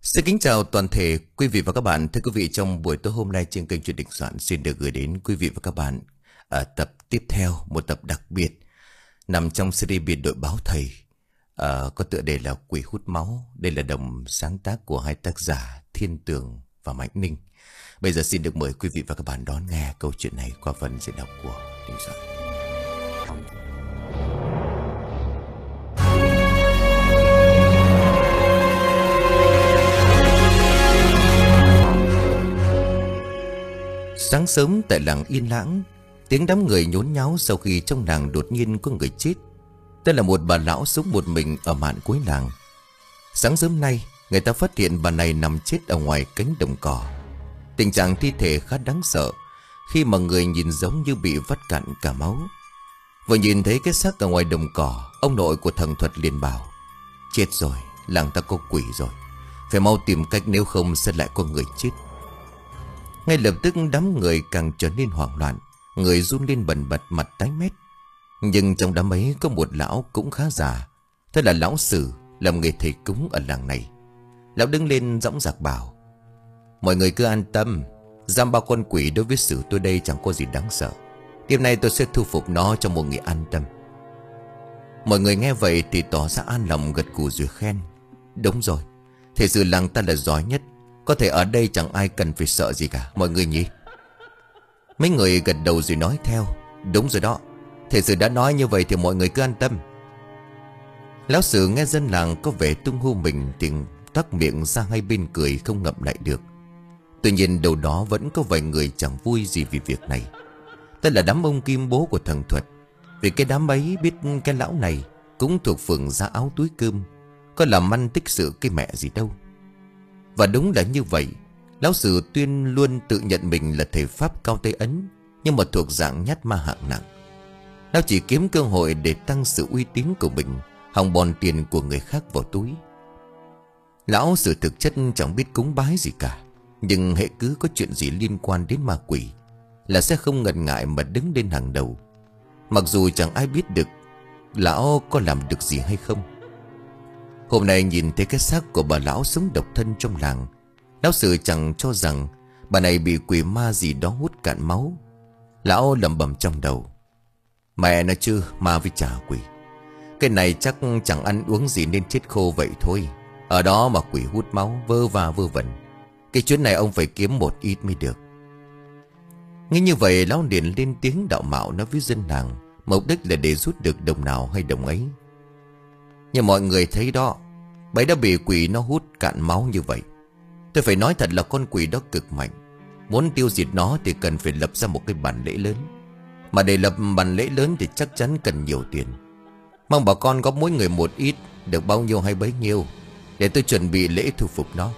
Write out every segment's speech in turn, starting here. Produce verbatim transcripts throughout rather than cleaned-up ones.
Xin kính chào toàn thể quý vị và các bạn. Thưa quý vị, trong buổi tối hôm nay trên kênh Chuyện Đình Soạn xin được gửi đến quý vị và các bạn ở tập tiếp theo, một tập đặc biệt nằm trong series biệt đội báo thầy, à, có tựa đề là Quỷ Hút Máu. Đây là đồng sáng tác của hai tác giả Thiên Tường và Mạnh Ninh. Bây giờ xin được mời quý vị và các bạn đón nghe câu chuyện này qua phần diễn đọc của Đình Soạn. Sáng sớm tại làng yên lãng, tiếng đám người nhốn nháo sau khi trong làng đột nhiên có người chết. Đây là một bà lão sống một mình ở mạn cuối làng. Sáng sớm nay, người ta phát hiện bà này nằm chết ở ngoài cánh đồng cỏ. Tình trạng thi thể khá đáng sợ, khi mà người nhìn giống như bị vắt cạn cả máu. Vừa nhìn thấy cái xác ở ngoài đồng cỏ, ông nội của thằng Thuật liền bảo: chết rồi, làng ta có quỷ rồi, phải mau tìm cách, nếu không sẽ lại có người chết. Ngay lập tức đám người càng trở nên hoảng loạn, người run lên bần bật, mặt tái mét. Nhưng trong đám ấy có một lão cũng khá già, thế là lão Sử, làm nghề thầy cúng ở làng này. Lão đứng lên dõng dạc bảo: mọi người cứ an tâm, giam ba con quỷ đối với Sử tôi đây chẳng có gì đáng sợ. Đêm nay tôi sẽ thu phục nó cho mọi người an tâm. Mọi người nghe vậy thì tỏ ra an lòng, gật gù rồi khen: đúng rồi, thầy Sử làng ta là giỏi nhất, có thể ở đây chẳng ai cần phải sợ gì cả, mọi người nhỉ? Mấy người gật đầu rồi nói theo: đúng rồi đó, thầy Sử đã nói như vậy thì mọi người cứ an tâm. Lão Sử nghe dân làng có vẻ tung hô mình thì toát miệng ra hai bên cười không ngậm lại được. Tuy nhiên đâu đó vẫn có vài người chẳng vui gì vì việc này. Đây là đám ông Kim, bố của thằng Thuật. Vì cái đám ấy biết cái lão này cũng thuộc phường giá áo túi cơm, có làm ăn tích sự cái mẹ gì đâu. Và đúng là như vậy, lão Sử tuyên luôn tự nhận mình là thầy pháp cao tay ấn, nhưng mà thuộc dạng nhát ma hạng nặng. Lão chỉ kiếm cơ hội để tăng sự uy tín của mình, hòng bòn tiền của người khác vào túi. Lão Sử thực chất chẳng biết cúng bái gì cả, nhưng hễ cứ có chuyện gì liên quan đến ma quỷ là sẽ không ngần ngại mà đứng lên hàng đầu, mặc dù chẳng ai biết được lão có làm được gì hay không. Hôm nay nhìn thấy cái xác của bà lão sống độc thân trong làng, lão Sử chẳng cho rằng bà này bị quỷ ma gì đó hút cạn máu. Lão lẩm bẩm trong đầu: mẹ nó chứ, ma với chả quỷ, cái này chắc chẳng ăn uống gì nên chết khô vậy thôi. Ở đó mà quỷ hút máu, vơ va vơ vẩn, cái chuyến này ông phải kiếm một ít mới được. Nghĩ như vậy, lão liền lên tiếng đạo mạo nói với dân làng, mục đích là để rút được đồng nào hay đồng ấy. Nhưng mọi người thấy đó, bấy đã bị quỷ nó hút cạn máu như vậy. Tôi phải nói thật là con quỷ đó cực mạnh. Muốn tiêu diệt nó thì cần phải lập ra một cái bàn lễ lớn. Mà để lập bàn lễ lớn thì chắc chắn cần nhiều tiền. Mong bà con góp mỗi người một ít, được bao nhiêu hay bấy nhiêu, để tôi chuẩn bị lễ thu phục nó.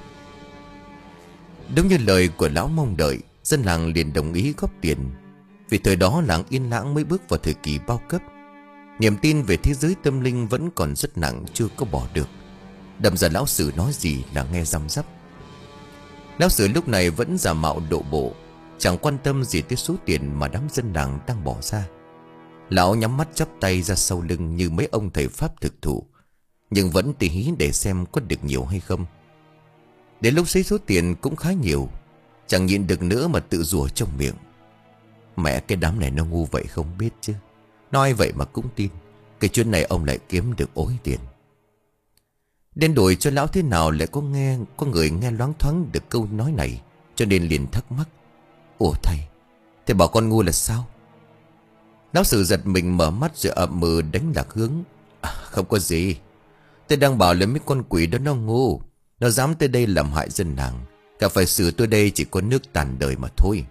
Đúng như lời của lão mong đợi, dân làng liền đồng ý góp tiền. Vì thời đó làng yên lãng mới bước vào thời kỳ bao cấp. Niềm tin về thế giới tâm linh vẫn còn rất nặng, chưa có bỏ được. Đâm ra lão Sử nói gì là nghe răm rắp. Lão Sử lúc này vẫn giả mạo độ bộ, chẳng quan tâm gì tới số tiền mà đám dân làng đang bỏ ra. Lão nhắm mắt chắp tay ra sau lưng như mấy ông thầy pháp thực thụ, nhưng vẫn tỉ hí để xem có được nhiều hay không. Đến lúc xấy số tiền cũng khá nhiều, chẳng nhịn được nữa mà tự rủa trong miệng: mẹ, cái đám này nó ngu vậy không biết chứ, nói vậy mà cũng tin. Cái chuyến này ông lại kiếm được ối tiền. Đến đổi cho lão thế nào lại có nghe có người nghe loáng thoáng được câu nói này, cho nên liền thắc mắc: ủa thầy, thầy bảo con ngu là sao? Lão Sử giật mình mở mắt rồi ậm ừ đánh lạc hướng: à, không có gì, tôi đang bảo là mấy con quỷ đó nó ngu, nó dám tới đây làm hại dân làng. Cả phải xử tôi đây chỉ có nước tàn đời mà thôi.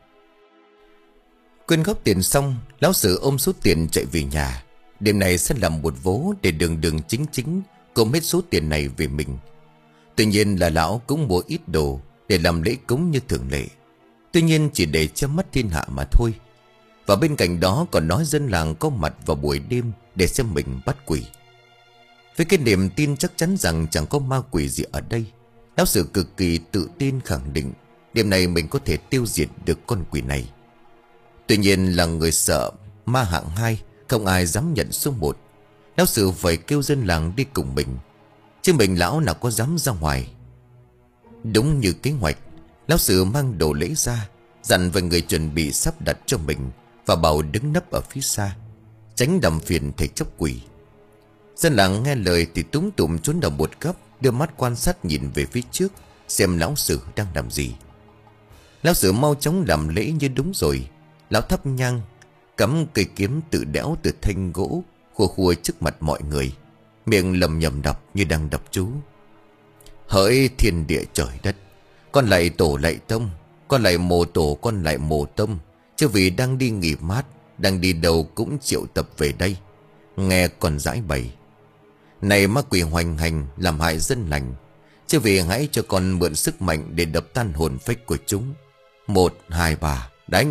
Quyên góp tiền xong, lão Sử ôm số tiền chạy về nhà. Đêm nay sẽ làm một vố để đường đường chính chính gom hết số tiền này về mình. Tuy nhiên là lão cũng mua ít đồ để làm lễ cúng như thường lệ, tuy nhiên chỉ để che mắt thiên hạ mà thôi. Và bên cạnh đó còn nói dân làng có mặt vào buổi đêm để xem mình bắt quỷ. Với cái niềm tin chắc chắn rằng chẳng có ma quỷ gì ở đây, lão Sử cực kỳ tự tin khẳng định đêm nay mình có thể tiêu diệt được con quỷ này. Tuy nhiên là người sợ ma hạng hai, không ai dám nhận số một. Lão Sử phải kêu dân làng đi cùng mình, chứ mình lão nào có dám ra ngoài. Đúng như kế hoạch, lão sử mang đồ lễ ra, dặn vài người chuẩn bị sắp đặt cho mình, và bảo đứng nấp ở phía xa, tránh đầm phiền thầy chốc quỷ. Dân làng nghe lời thì túm tụm trốn vào một góc, đưa mắt quan sát nhìn về phía trước, xem lão sử đang làm gì. Lão sử mau chóng làm lễ như đúng rồi. Lão thắp nhang, cắm cây kiếm tự đẽo từ thanh gỗ, khua khua trước mặt mọi người, miệng lầm nhầm đọc như đang đọc chú. Hỡi thiên địa trời đất, con lại tổ lại tông, con lại mồ tổ, con lại mồ tông, chứ vì đang đi nghỉ mát, đang đi đâu cũng triệu tập về đây, nghe còn giải bày. Này ma quỷ hoành hành làm hại dân lành, chứ vì hãy cho con mượn sức mạnh để đập tan hồn phách của chúng. Một, hai, ba, đánh.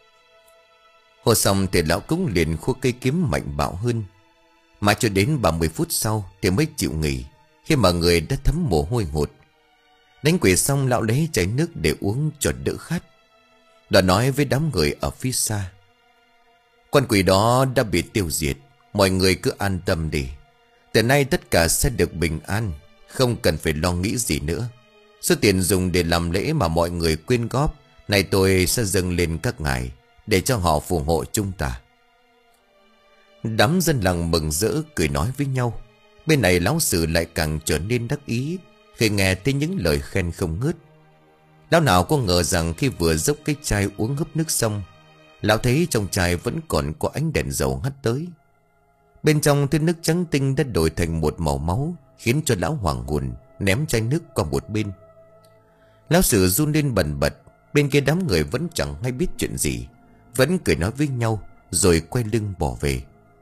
Hô xong thì lão cúng liền khua cây kiếm mạnh bạo hơn. Mà cho đến ba mươi phút sau thì mới chịu nghỉ, khi mà người đã thấm mồ hôi hột. Đánh quỷ xong, lão lấy chai nước để uống cho đỡ khát. Đoạn nói với đám người ở phía xa: con quỷ đó đã bị tiêu diệt, mọi người cứ an tâm đi. Từ nay tất cả sẽ được bình an, không cần phải lo nghĩ gì nữa. Số tiền dùng để làm lễ mà mọi người quyên góp này tôi sẽ dâng lên các ngài, để cho họ phù hộ chúng ta. Đám dân làng mừng rỡ cười nói với nhau. Bên này lão sử lại càng trở nên đắc ý khi nghe thấy những lời khen không ngớt. Lão nào có ngờ rằng khi vừa dốc cái chai uống húp nước xong, lão thấy trong chai vẫn còn có ánh đèn dầu hắt tới. Bên trong thứ nước trắng tinh đã đổi thành một màu máu, khiến cho lão hoảng hồn, ném chai nước qua một bên. Lão sử run lên bần bật. Bên kia đám người vẫn chẳng hay biết chuyện gì, vẫn cười nói với nhau, rồi quay lưng bỏ về.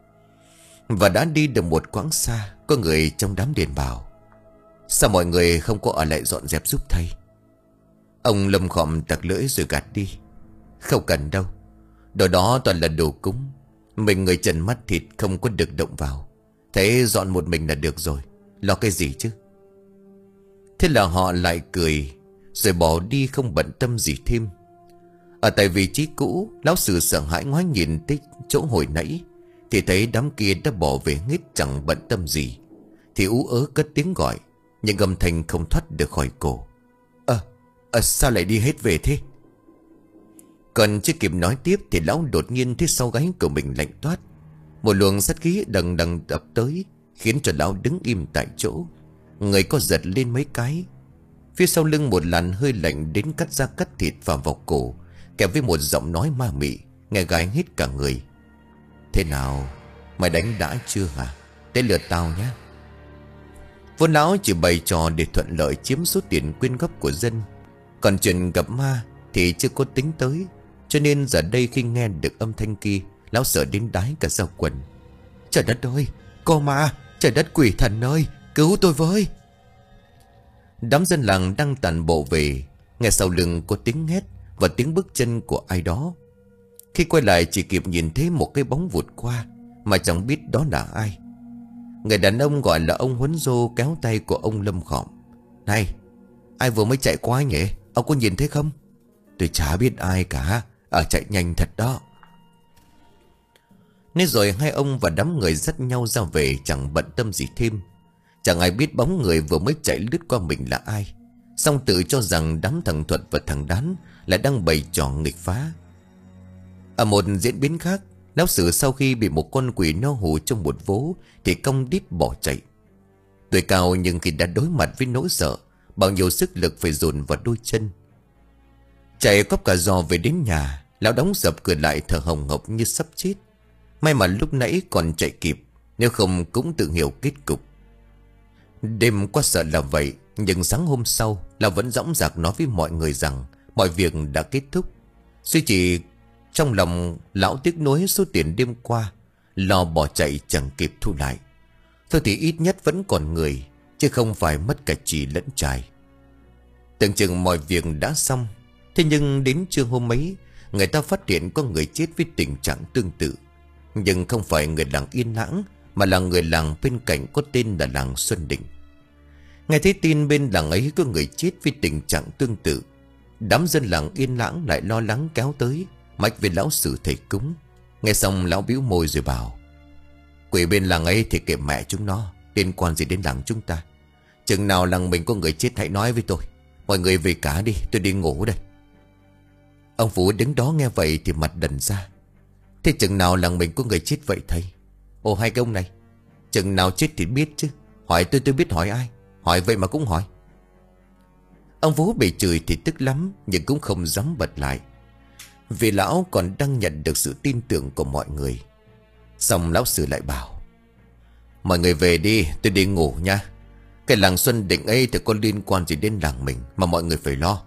Và đã đi được một quãng xa, có người trong đám điền bảo: sao mọi người không có ở lại dọn dẹp giúp thầy? Ông Lâm khom tặc lưỡi rồi gạt đi: không cần đâu, đồ đó toàn là đồ cúng, mình người trần mắt thịt không có được động vào. Thế dọn một mình là được rồi, lo cái gì chứ. Thế là họ lại cười, rồi bỏ đi không bận tâm gì thêm. Ở tại vị trí cũ, lão sử sợ hãi ngoái nhìn tới chỗ hồi nãy, thì thấy đám kia đã bỏ về hết chẳng bận tâm gì. Thì ú ớ cất tiếng gọi, nhưng âm thanh không thoát được khỏi cổ: Ờ, à, sao lại đi hết về thế? Còn chưa kịp nói tiếp thì lão đột nhiên thấy sau gáy của mình lạnh toát. Một luồng sát khí đằng đằng ập tới, khiến cho lão đứng im tại chỗ, người có giật lên mấy cái. Phía sau lưng một làn hơi lạnh đến cắt da cắt thịt vào vào cổ, kèm với một giọng nói ma mị, nghe gai hết cả người: thế nào, mày đánh đã chưa hả? Tới lượt tao nhé. Vốn lão chỉ bày trò để thuận lợi chiếm số tiền quyên góp của dân, còn chuyện gặp ma thì chưa có tính tới. Cho nên giờ đây khi nghe được âm thanh kia, lão sợ đến đái cả da quần. Trời đất ơi, có ma! Trời đất quỷ thần ơi, cứu tôi với! Đám dân làng đang tản bộ về, nghe sau lưng có tiếng hét và tiếng bước chân của ai đó. Khi quay lại chỉ kịp nhìn thấy một cái bóng vụt qua, mà chẳng biết đó là ai. Người đàn ông gọi là ông Huấn Dô kéo tay của ông Lâm khom: này, ai vừa mới chạy qua nhỉ? Ông có nhìn thấy không? Tôi chả biết ai cả, ở chạy nhanh thật đó. Nên rồi hai ông và đám người dắt nhau ra về, chẳng bận tâm gì thêm. Chẳng ai biết bóng người vừa mới chạy lướt qua mình là ai, song tự cho rằng đám thằng Thuật và thằng Đán lại đang bày trò nghịch phá. Ở một diễn biến khác, lão sử sau khi bị một con quỷ no hù trong một vố thì cong đít bỏ chạy. Tuổi cao nhưng khi đã đối mặt với nỗi sợ, bao nhiêu sức lực phải dồn vào đôi chân. Chạy cóp cả giò về đến nhà, lão đóng sập cửa lại thở hồng hộc như sắp chết. May mà lúc nãy còn chạy kịp, nếu không cũng tự hiểu kết cục. Đêm qua sợ là vậy, nhưng sáng hôm sau lão vẫn dõng dạc nói với mọi người rằng mọi việc đã kết thúc. Suy chỉ trong lòng lão tiếc nuối số tiền đêm qua, lo bỏ chạy chẳng kịp thu lại. Thôi thì ít nhất vẫn còn người, chứ không phải mất cả chì lẫn chài. Tưởng chừng mọi việc đã xong, thế nhưng đến trưa hôm ấy, người ta phát hiện có người chết với tình trạng tương tự. Nhưng không phải người làng Yên Lãng, mà là người làng bên cạnh có tên là làng Xuân Định. Nghe thấy tin bên làng ấy có người chết với tình trạng tương tự, đám dân làng Yên Lãng lại lo lắng kéo tới, mách về lão sử thầy cúng. Nghe xong lão bĩu môi rồi bảo: quỷ bên làng ấy thì kệ mẹ chúng nó, liên quan gì đến làng chúng ta. Chừng nào làng mình có người chết hãy nói với tôi, Mọi người về cả đi, tôi đi ngủ đây. Ông Phú đứng đó nghe vậy thì mặt đần ra. Thế chừng nào làng mình có người chết vậy thầy? Ồ hai cái ông này, chừng nào chết thì biết chứ. Hỏi tôi tôi biết hỏi ai? Hỏi vậy mà cũng hỏi. Ông Phú bị chửi thì tức lắm, nhưng cũng không dám bật lại, vì lão còn đang nhận được sự tin tưởng của mọi người. Xong lão sư lại bảo: mọi người về đi, tôi đi ngủ nha. Cái làng Xuân Định ấy thì có liên quan gì đến làng mình mà mọi người phải lo.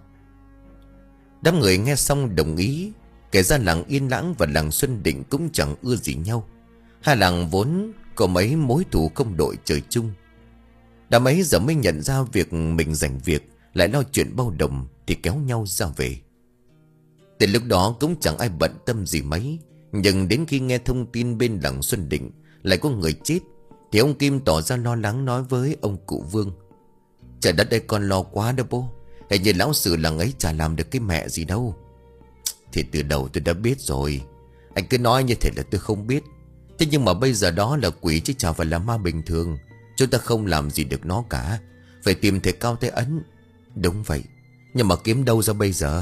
Đám người nghe xong đồng ý. Kể ra làng Yên Lãng và làng Xuân Định cũng chẳng ưa gì nhau. Hai làng vốn có mấy mối thù không đội trời chung. Đám ấy giờ mới nhận ra việc mình giành việc, lại lo chuyện bao đồng thì kéo nhau ra về. Từ lúc đó cũng chẳng ai bận tâm gì mấy. Nhưng đến khi nghe thông tin bên làng Xuân Định lại có người chết, thì ông Kim tỏ ra lo lắng nói với ông cụ Vương: trời đất ơi, con lo quá đó bố. Hình như lão sử làng ấy chả làm được cái mẹ gì đâu. Thì từ đầu tôi đã biết rồi. Anh cứ nói như thế là tôi không biết. Thế nhưng mà bây giờ đó là quỷ chứ chả phải là ma bình thường. Chúng ta không làm gì được nó cả. Phải tìm thầy Cao Tay Ấn. Đúng vậy, nhưng mà kiếm đâu ra bây giờ?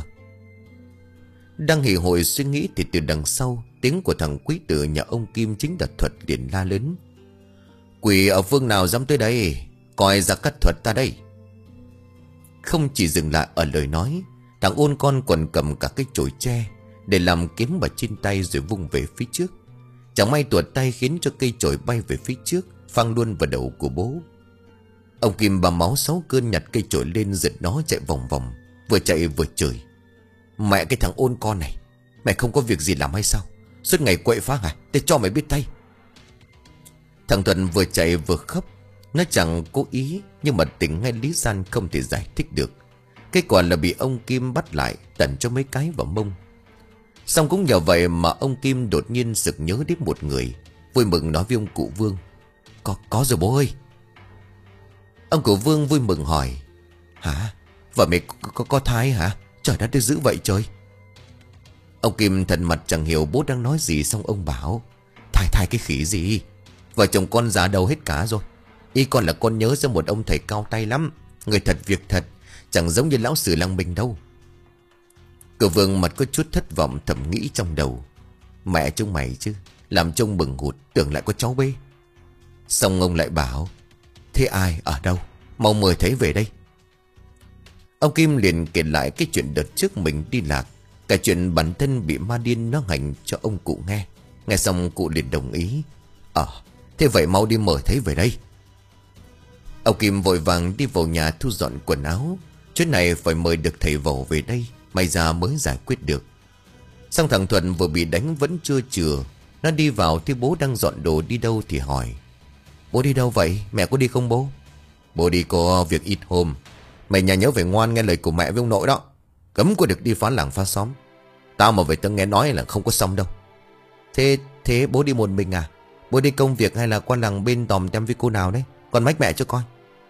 Đang hì hội suy nghĩ thì từ đằng sau, tiếng của thằng quý tử nhà ông Kim chính là Thuật liền la lớn: quỷ ở phương nào dám tới đây? Coi ra cắt Thuật ta đây. Không chỉ dừng lại ở lời nói, thằng ôn con còn cầm cả cái chổi tre để làm kiếm vào trên tay rồi vung về phía trước. Chẳng may tuột tay khiến cho cây chổi bay về phía trước, phang luôn vào đầu của bố. Ông Kim bà máu sáu cơn nhặt cây chổi lên giật nó chạy vòng vòng, vừa chạy vừa chửi: mẹ cái thằng ôn con này, mày không có việc gì làm hay sao? Suốt ngày quậy phá à? Để cho mày biết tay. Thằng Thuận vừa chạy vừa khóc. Nó chẳng cố ý, nhưng mà tỉnh ngay lý gian không thể giải thích được. Kết quả là bị ông Kim bắt lại, tẩn cho mấy cái vào mông. Xong cũng nhờ vậy mà ông Kim đột nhiên sực nhớ đến một người, vui mừng nói với ông cụ Vương: Có, có rồi bố ơi. Ông cụ Vương vui mừng hỏi: hả? Vợ mày có, có, có thai hả? Trời đất, dữ vậy trời. Ông Kim thần mặt chẳng hiểu bố đang nói gì. Xong ông bảo: thai thai cái khỉ gì? Vợ chồng con già đầu hết cả rồi. Ý con là con nhớ ra một ông thầy cao tay lắm, người thật việc thật, chẳng giống như lão sử làng mình đâu. Cậu Vương mặt có chút thất vọng, thầm nghĩ trong đầu: mẹ chúng mày chứ, làm trông bừng hụt, tưởng lại có cháu bê. Xong ông lại bảo: thế ai, ở đâu, mau mời thấy về đây. Ông Kim liền kể lại cái chuyện đợt trước mình đi lạc, cả chuyện bản thân bị ma điên nó hành cho ông cụ nghe. Nghe xong cụ liền đồng ý: Ờ, thế vậy mau đi mời thấy về đây. Ông Kim vội vàng đi vào nhà thu dọn quần áo. Chuyến này phải mời được thầy Vẩu về đây, may ra mới giải quyết được. Xong thằng Thuận vừa bị đánh vẫn chưa chừa. Nó đi vào thấy bố đang dọn đồ đi đâu thì hỏi: bố đi đâu vậy? Mẹ có đi không bố? Bố đi có việc ít hôm. Mày nhà nhớ phải ngoan nghe lời của mẹ với ông nội đó. Cấm có được đi phá làng phá xóm. Tao mà về tao nghe nói là không có xong đâu. Thế thế bố đi một mình à? Bố đi công việc hay là qua làng bên tòm tem với cô nào đấy? Con mách mẹ cho coi.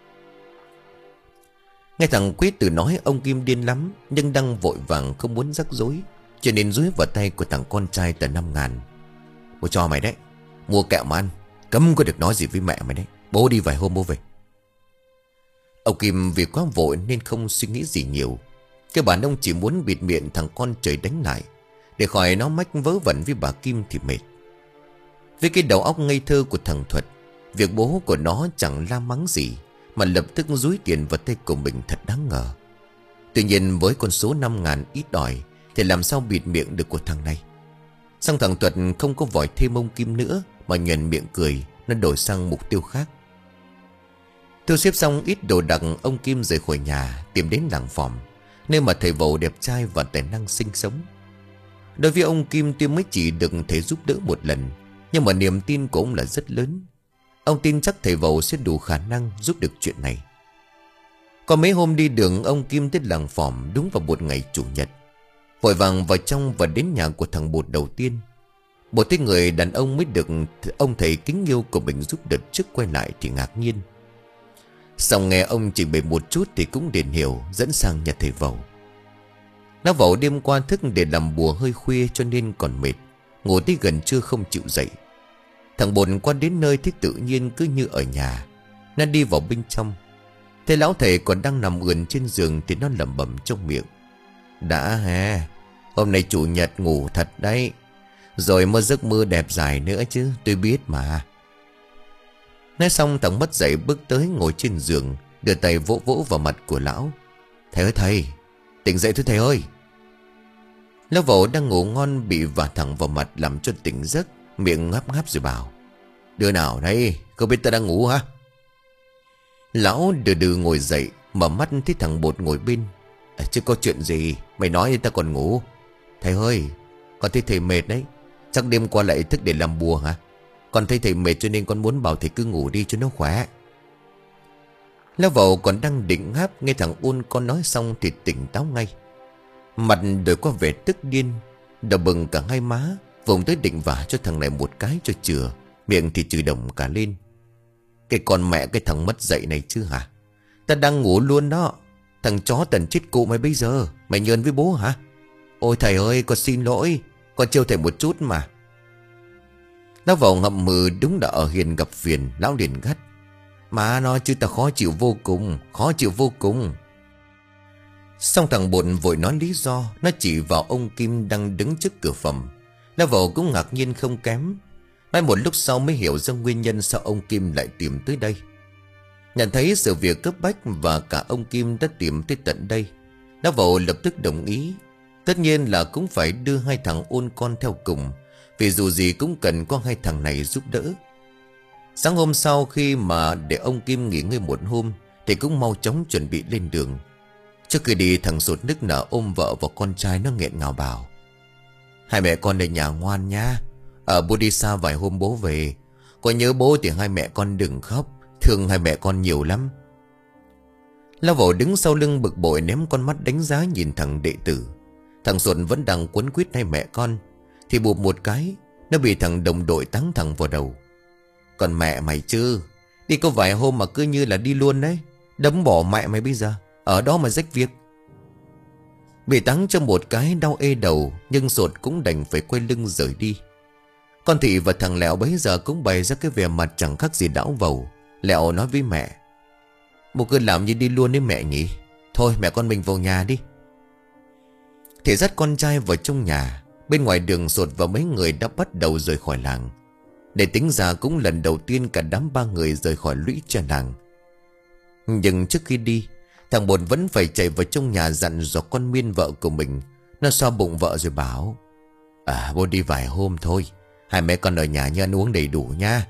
Nghe thằng Quyết Tử nói, ông Kim điên lắm, nhưng đang vội vàng không muốn rắc rối, cho nên dúi vào tay của thằng con trai tờ năm ngàn. Bố cho mày đấy, mua kẹo mà ăn, cấm có được nói gì với mẹ mày đấy. Bố đi vài hôm bố về. Ông Kim vì quá vội nên không suy nghĩ gì nhiều. Cái bản ông chỉ muốn bịt miệng thằng con trời đánh lại, để khỏi nó mách vớ vẩn với bà Kim thì mệt. Với cái đầu óc ngây thơ của thằng Thuật, việc bố của nó chẳng la mắng gì, mà lập tức dúi tiền vào tay của mình thật đáng ngờ. Tuy nhiên với con số năm ngàn ít ỏi thì làm sao bịt miệng được của thằng này. Xong thằng Thuật không có vòi thêm ông Kim nữa, mà nhoẻn miệng cười. Nó đổi sang mục tiêu khác. Thu xếp xong ít đồ đạc, ông Kim rời khỏi nhà, tìm đến làng Phòm, nơi mà thầy Vẩu đẹp trai và tài năng sinh sống. Đối với ông Kim, tuy mới chỉ được thầy giúp đỡ một lần, nhưng mà niềm tin của ông là rất lớn. Ông tin chắc thầy Vẩu sẽ đủ khả năng giúp được chuyện này. Có mấy hôm đi đường, ông Kim tới làng Phòm đúng vào một ngày chủ nhật. Vội vàng vào trong và đến nhà của thằng Bột đầu tiên. Một cái người đàn ông mới được ông thầy kính yêu của mình giúp đợt trước quay lại thì ngạc nhiên. Xong nghe ông trình bày một chút thì cũng liền hiểu, dẫn sang nhà thầy Vẩu. Lão Vẩu đêm qua thức để làm bùa hơi khuya cho nên còn mệt, ngủ tới gần trưa không chịu dậy. Thằng Bột qua đến nơi thấy tự nhiên cứ như ở nhà. Nó đi vào bên trong. Thế lão thầy còn đang nằm ườn trên giường thì nó lẩm bẩm trong miệng: đã ha, hôm nay chủ nhật ngủ thật đấy. Rồi mơ giấc mơ đẹp dài nữa chứ, tôi biết mà. Nói xong thằng mất dậy bước tới ngồi trên giường, đưa tay vỗ vỗ vào mặt của lão: thầy ơi thầy, tỉnh dậy thôi thầy ơi. Lão Vẩu đang ngủ ngon bị vả thẳng vào mặt làm cho tỉnh giấc, miệng ngáp ngáp rồi bảo: đứa nào đây, không biết ta đang ngủ hả? Lão đừ đừ ngồi dậy, mở mắt thấy thằng Bột ngồi bên. À, chứ có chuyện gì, mày nói thì ta còn ngủ. Thầy ơi, con thấy thầy mệt đấy. Chắc đêm qua lại thức để làm bùa hả? Con thấy thầy mệt cho nên con muốn bảo thầy cứ ngủ đi cho nó khỏe. Lão Vẩu còn đang định ngáp, nghe thằng Ôn con nói xong thì tỉnh táo ngay. Mặt đổi qua vẻ tức điên, đầu bừng cả hai má, vùng tới định vả cho thằng này một cái cho chừa, miệng thì chửi đồng cả lên: cái con mẹ cái thằng mất dậy này chứ hả? Ta đang ngủ luôn đó. Thằng chó tần chết cụ mày bây giờ, mày nhơn với bố hả? Ôi thầy ơi, con xin lỗi, con trêu thầy một chút mà. Lão Vẩu ngậm mừ, đúng là ở hiền gặp phiền. Lão liền gắt: mà nó chứ ta khó chịu vô cùng, khó chịu vô cùng. Xong thằng Bột vội nói lý do. Nó chỉ vào ông Kim đang đứng trước cửa phòng. Lão Vẩu cũng ngạc nhiên không kém. Mãi một lúc sau mới hiểu ra nguyên nhân sao ông Kim lại tìm tới đây. Nhận thấy sự việc cấp bách và cả ông Kim đã tìm tới tận đây, Lão Vẩu lập tức đồng ý. Tất nhiên là cũng phải đưa hai thằng Ôn con theo cùng, vì dù gì cũng cần có hai thằng này giúp đỡ. Sáng hôm sau khi mà để ông Kim nghỉ ngơi một hôm thì cũng mau chóng chuẩn bị lên đường. Trước khi đi, thằng Sột nức nở ôm vợ và con trai nó nghẹn ngào bảo: hai mẹ con ở nhà ngoan nhá. Ở bố đi xa vài hôm bố về, có nhớ bố thì hai mẹ con đừng khóc, thương hai mẹ con nhiều lắm. Lão Vẩu đứng sau lưng bực bội ném con mắt đánh giá nhìn thằng đệ tử. Thằng Sột vẫn đang quấn quýt hai mẹ con thì bụp một cái, nó bị thằng đồng đội táng thẳng vào đầu: còn mẹ mày chứ, đi có vài hôm mà cứ như là đi luôn đấy. Đấm bỏ mẹ mày bây giờ, ở đó mà rách việc. Bị táng cho một cái đau ê đầu, nhưng Sột cũng đành phải quay lưng rời đi. Con Thị và thằng Lẹo bấy giờ cũng bày ra cái vẻ mặt chẳng khác gì Lão Vẩu. Lẹo nói với mẹ: bố cứ làm như đi luôn đấy mẹ nhỉ. Thôi mẹ con mình vào nhà đi. Thì dắt con trai vào trong nhà. Bên ngoài đường Sột và mấy người đã bắt đầu rời khỏi làng. Để tính ra cũng lần đầu tiên cả đám ba người rời khỏi lũy tre làng. Nhưng trước khi đi, thằng Bột vẫn phải chạy vào trong nhà dặn dò con Miên vợ của mình. Nó xoa bụng vợ rồi bảo: à bố đi vài hôm thôi, hai mẹ con ở nhà như ăn uống đầy đủ nha.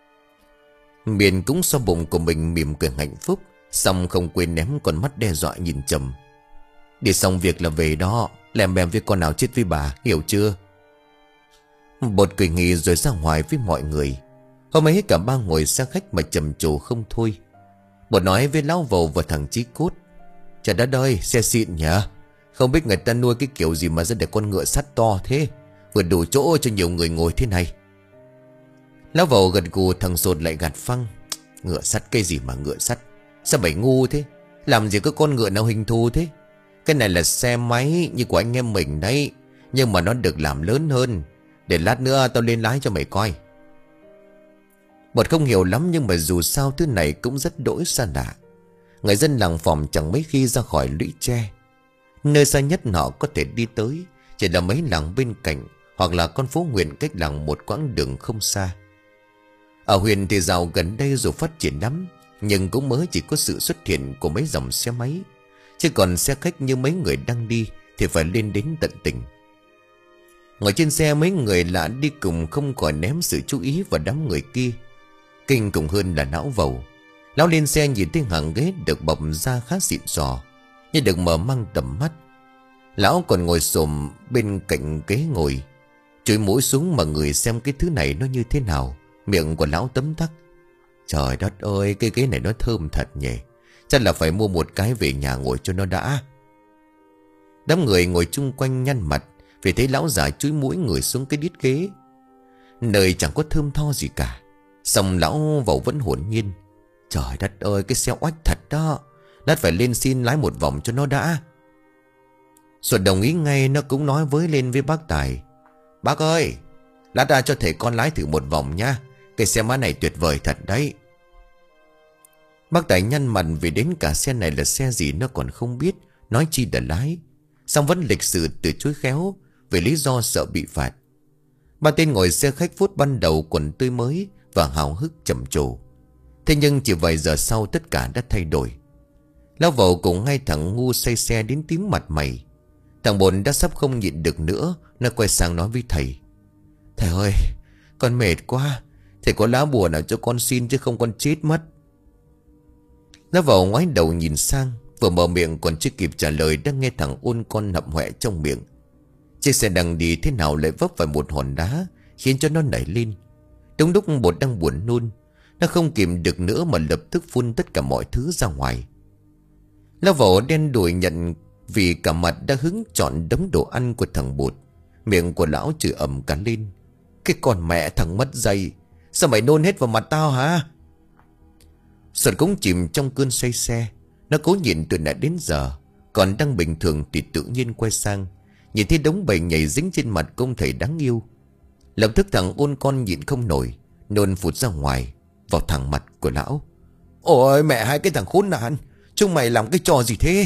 Miên cũng xoa bụng của mình mỉm cười hạnh phúc, xong không quên ném con mắt đe dọa nhìn chồng: đi xong việc là về đó, lèm bèm với con nào chết với bà, hiểu chưa? Bột cười nghỉ rồi ra ngoài với mọi người. Hôm ấy cả ba ngồi xe khách mà trầm trồ không thôi. Bột nói với Lão Vẩu và thằng Chí Cốt: trời đất ơi, xe xịn nhỉ. Không biết người ta nuôi cái kiểu gì mà ra để con ngựa sắt to thế, vừa đủ chỗ cho nhiều người ngồi thế này. Lão Vẩu gật gù, thằng Sột lại gạt phăng: ngựa sắt cái gì mà ngựa sắt, sao mày ngu thế? Làm gì có con ngựa nào hình thù thế? Cái này là xe máy như của anh em mình đấy, nhưng mà nó được làm lớn hơn. Để lát nữa tao lên lái cho mày coi. Bột không hiểu lắm, nhưng mà dù sao thứ này cũng rất đỗi xa lạ. Người dân làng Phòm chẳng mấy khi ra khỏi lũy tre. Nơi xa nhất họ có thể đi tới chỉ là mấy làng bên cạnh, hoặc là con phố huyện cách làng một quãng đường không xa. Ở huyện thì dạo gần đây dù phát triển lắm, nhưng cũng mới chỉ có sự xuất hiện của mấy dòng xe máy. Chứ còn xe khách như mấy người đang đi thì phải lên đến tận tỉnh. Ngồi trên xe, mấy người lạ đi cùng không khỏi ném sự chú ý vào đám người kia. Kinh cùng hơn là Lão Vẩu. Lão lên xe nhìn thấy hàng ghế được bọc da khá xịn sò, nhưng được mở mang tầm mắt. Lão còn ngồi xổm bên cạnh ghế ngồi, chùi mũi xuống mà người xem cái thứ này nó như thế nào. Miệng của lão tấm tắc: trời đất ơi, cái ghế này nó thơm thật nhỉ. Chắc là phải mua một cái về nhà ngồi cho nó đã. Đám người ngồi chung quanh nhăn mặt vì thấy lão già chúi mũi ngồi xuống cái đít ghế, nơi chẳng có thơm tho gì cả. Xong Lão Vẩu vẫn hồn nhiên: trời đất ơi, cái xe oách thật đó, lát phải lên xin lái một vòng cho nó đã. Xuân đồng ý ngay, nó cũng nói với lên với bác Tài: bác ơi, lát ra cho thầy con lái thử một vòng nha, cái xe máy này tuyệt vời thật đấy. Bác Tài nhăn mặt vì đến cả xe này là xe gì nó còn không biết, nói chi đã lái. Xong vẫn lịch sự từ chối khéo vì lý do sợ bị phạt. Ba tên ngồi xe khách phút ban đầu còn tươi mới và hào hức trầm trồ. Thế nhưng chỉ vài giờ sau tất cả đã thay đổi. Lão Vầu cùng ngay thằng ngu say xe đến tím mặt mày. Thằng Bồn đã sắp không nhịn được nữa. Nó quay sang nói với thầy: "Thầy ơi, con mệt quá. Thầy có lá bùa nào cho con xin chứ không con chết mất." Lão Vầu ngoái đầu nhìn sang, vừa mở miệng còn chưa kịp trả lời đã nghe thằng Ôn Con nậm hoẹ trong miệng. Chiếc xe đang đi thế nào lại vấp phải một hòn đá, khiến cho nó nảy lên. Đúng lúc Bột đang buồn nôn, nó không kìm được nữa mà lập tức phun tất cả mọi thứ ra ngoài. Lão Vầu đen đuổi nhận vì cả mặt đã hứng trọn đống đồ ăn của thằng Bột. Miệng của lão chửi ầm cả lên: "Cái con mẹ thằng mất dây, sao mày nôn hết vào mặt tao hả?" Sột cũng chìm trong cơn say xe. Nó cố nhịn từ nãy đến giờ. Còn đang bình thường thì tự nhiên quay sang, nhìn thấy đống bầy nhảy dính trên mặt công thầy đáng yêu. Lập tức thằng Ôn Con nhịn không nổi, nôn phụt ra ngoài vào thẳng mặt của lão. "Ôi mẹ hai cái thằng khốn nạn, chúng mày làm cái trò gì thế?"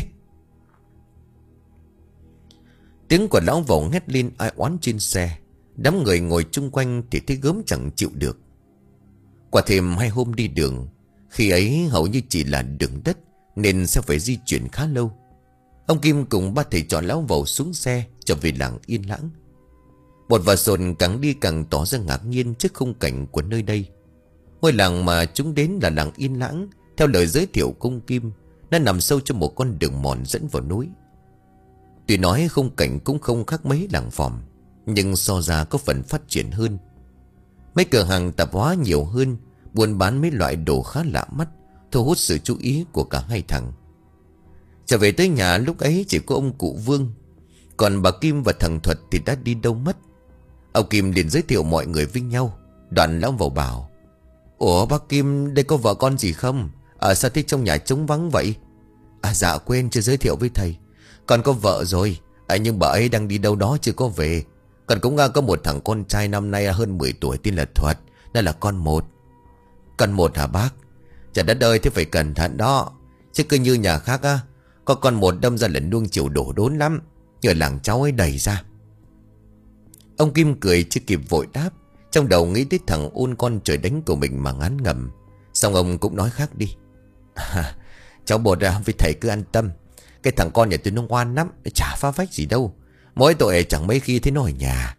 Tiếng của lão Vầu hét lên ai oán trên xe. Đám người ngồi chung quanh thì thấy gớm chẳng chịu được. Quả thêm hai hôm đi đường, khi ấy hầu như chỉ là đường đất nên sẽ phải di chuyển khá lâu. Ông Kim cùng ba thầy trò lão Vầu xuống xe trở về làng yên lãng. Bột và Sột càng đi càng tỏ ra ngạc nhiên trước khung cảnh của nơi đây. Ngôi làng mà chúng đến là làng yên lãng. Theo lời giới thiệu của ông Kim, nó nằm sâu trong một con đường mòn dẫn vào núi. Tuy nói khung cảnh cũng không khác mấy làng Phòm, nhưng so ra có phần phát triển hơn. Mấy cửa hàng tạp hóa nhiều hơn, buôn bán mấy loại đồ khá lạ mắt, thu hút sự chú ý của cả hai thằng. Trở về tới nhà lúc ấy chỉ có ông cụ Vương, còn bà Kim và thằng Thuật thì đã đi đâu mất. Ông Kim liền giới thiệu mọi người với nhau. Đoạn lão vào bảo: "Ủa bác Kim, đây có vợ con gì không? À, sao thế trong nhà trống vắng vậy?" "À dạ quên chưa giới thiệu với thầy. Con có vợ rồi, à, nhưng bà ấy đang đi đâu đó chưa có về. Còn cũng có một thằng con trai năm nay hơn mười tuổi tên là Thuật. Đó là con một." "Con một hả bác? Trời đất ơi, thế phải cẩn thận đó. Chứ cứ như nhà khác á, có con một đâm ra là nuông chiều đổ đốn lắm. Nhờ làng cháu ấy đầy ra." Ông Kim cười chưa kịp vội đáp, trong đầu nghĩ tới thằng Ôn Con trời đánh của mình mà ngán ngẩm. Xong ông cũng nói khác đi: à, "Cháu Bột à, với thầy cứ an tâm. Cái thằng con nhà tôi nó ngoan lắm, chả phá vách gì đâu. Mỗi tội chẳng mấy khi thấy nó ở nhà."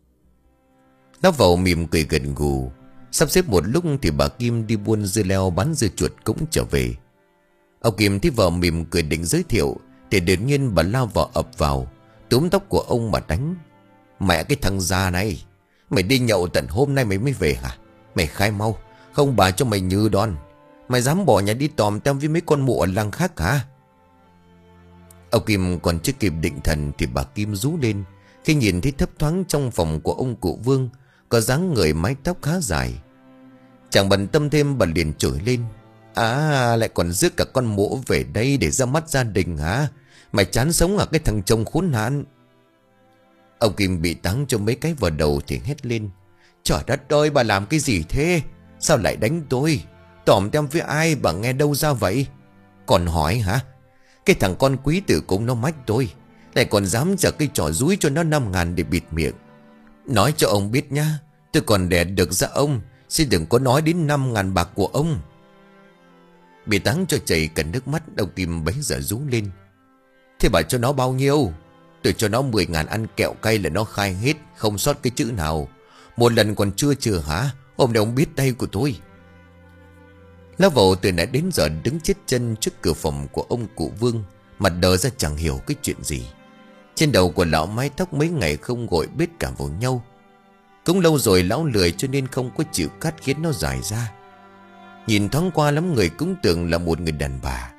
Lão Vầu mỉm cười gần gù. Sắp xếp một lúc thì bà Kim đi buôn dưa leo bán dưa chuột cũng trở về. Ông Kim thấy vợ mỉm cười định giới thiệu thì đột nhiên bà lao vào ập vào, túm tóc của ông mà đánh: "Mẹ cái thằng già này, mày đi nhậu tận hôm nay mày mới về hả? Mày khai mau, không bà cho mày như đòn. Mày dám bỏ nhà đi tòm tem với mấy con mụ ở làng khác hả?" Ông Kim còn chưa kịp định thần thì bà Kim rú lên khi nhìn thấy thấp thoáng trong phòng của ông cụ Vương có dáng người mái tóc khá dài. Chẳng bận tâm thêm bà liền chửi lên: "À, lại còn rước cả con mụ về đây để ra mắt gia đình hả? Mày chán sống à cái thằng chồng khốn nạn?" Ông Kim bị táng cho mấy cái vào đầu thì hét lên: "Trời đất ơi, bà làm cái gì thế? Sao lại đánh tôi? Tòm tem với ai bà nghe đâu ra vậy? Còn hỏi hả? Cái thằng con quý tử cũng nó mách tôi, lại còn dám giở cái trò dúi cho nó năm ngàn để bịt miệng. Nói cho ông biết nhá, tôi còn đẻ được ra ông, xin đừng có nói đến năm ngàn bạc của ông." Bị táng cho chảy cả nước mắt, ông Kim bấy giờ rú lên: "Thế bà cho nó bao nhiêu? Tôi cho nó mười ngàn ăn kẹo cay là nó khai hết, không sót cái chữ nào. Một lần còn chưa chưa hả? Ông này ông biết tay của tôi." Lão Vầu từ nãy đến giờ đứng chết chân trước cửa phòng của ông cụ Vương, mặt đờ ra chẳng hiểu cái chuyện gì. Trên đầu của lão mái tóc mấy ngày không gội bết cả vào nhau. Cũng lâu rồi lão lười cho nên không có chịu cắt khiến nó dài ra. Nhìn thoáng qua lắm người cũng tưởng là một người đàn bà.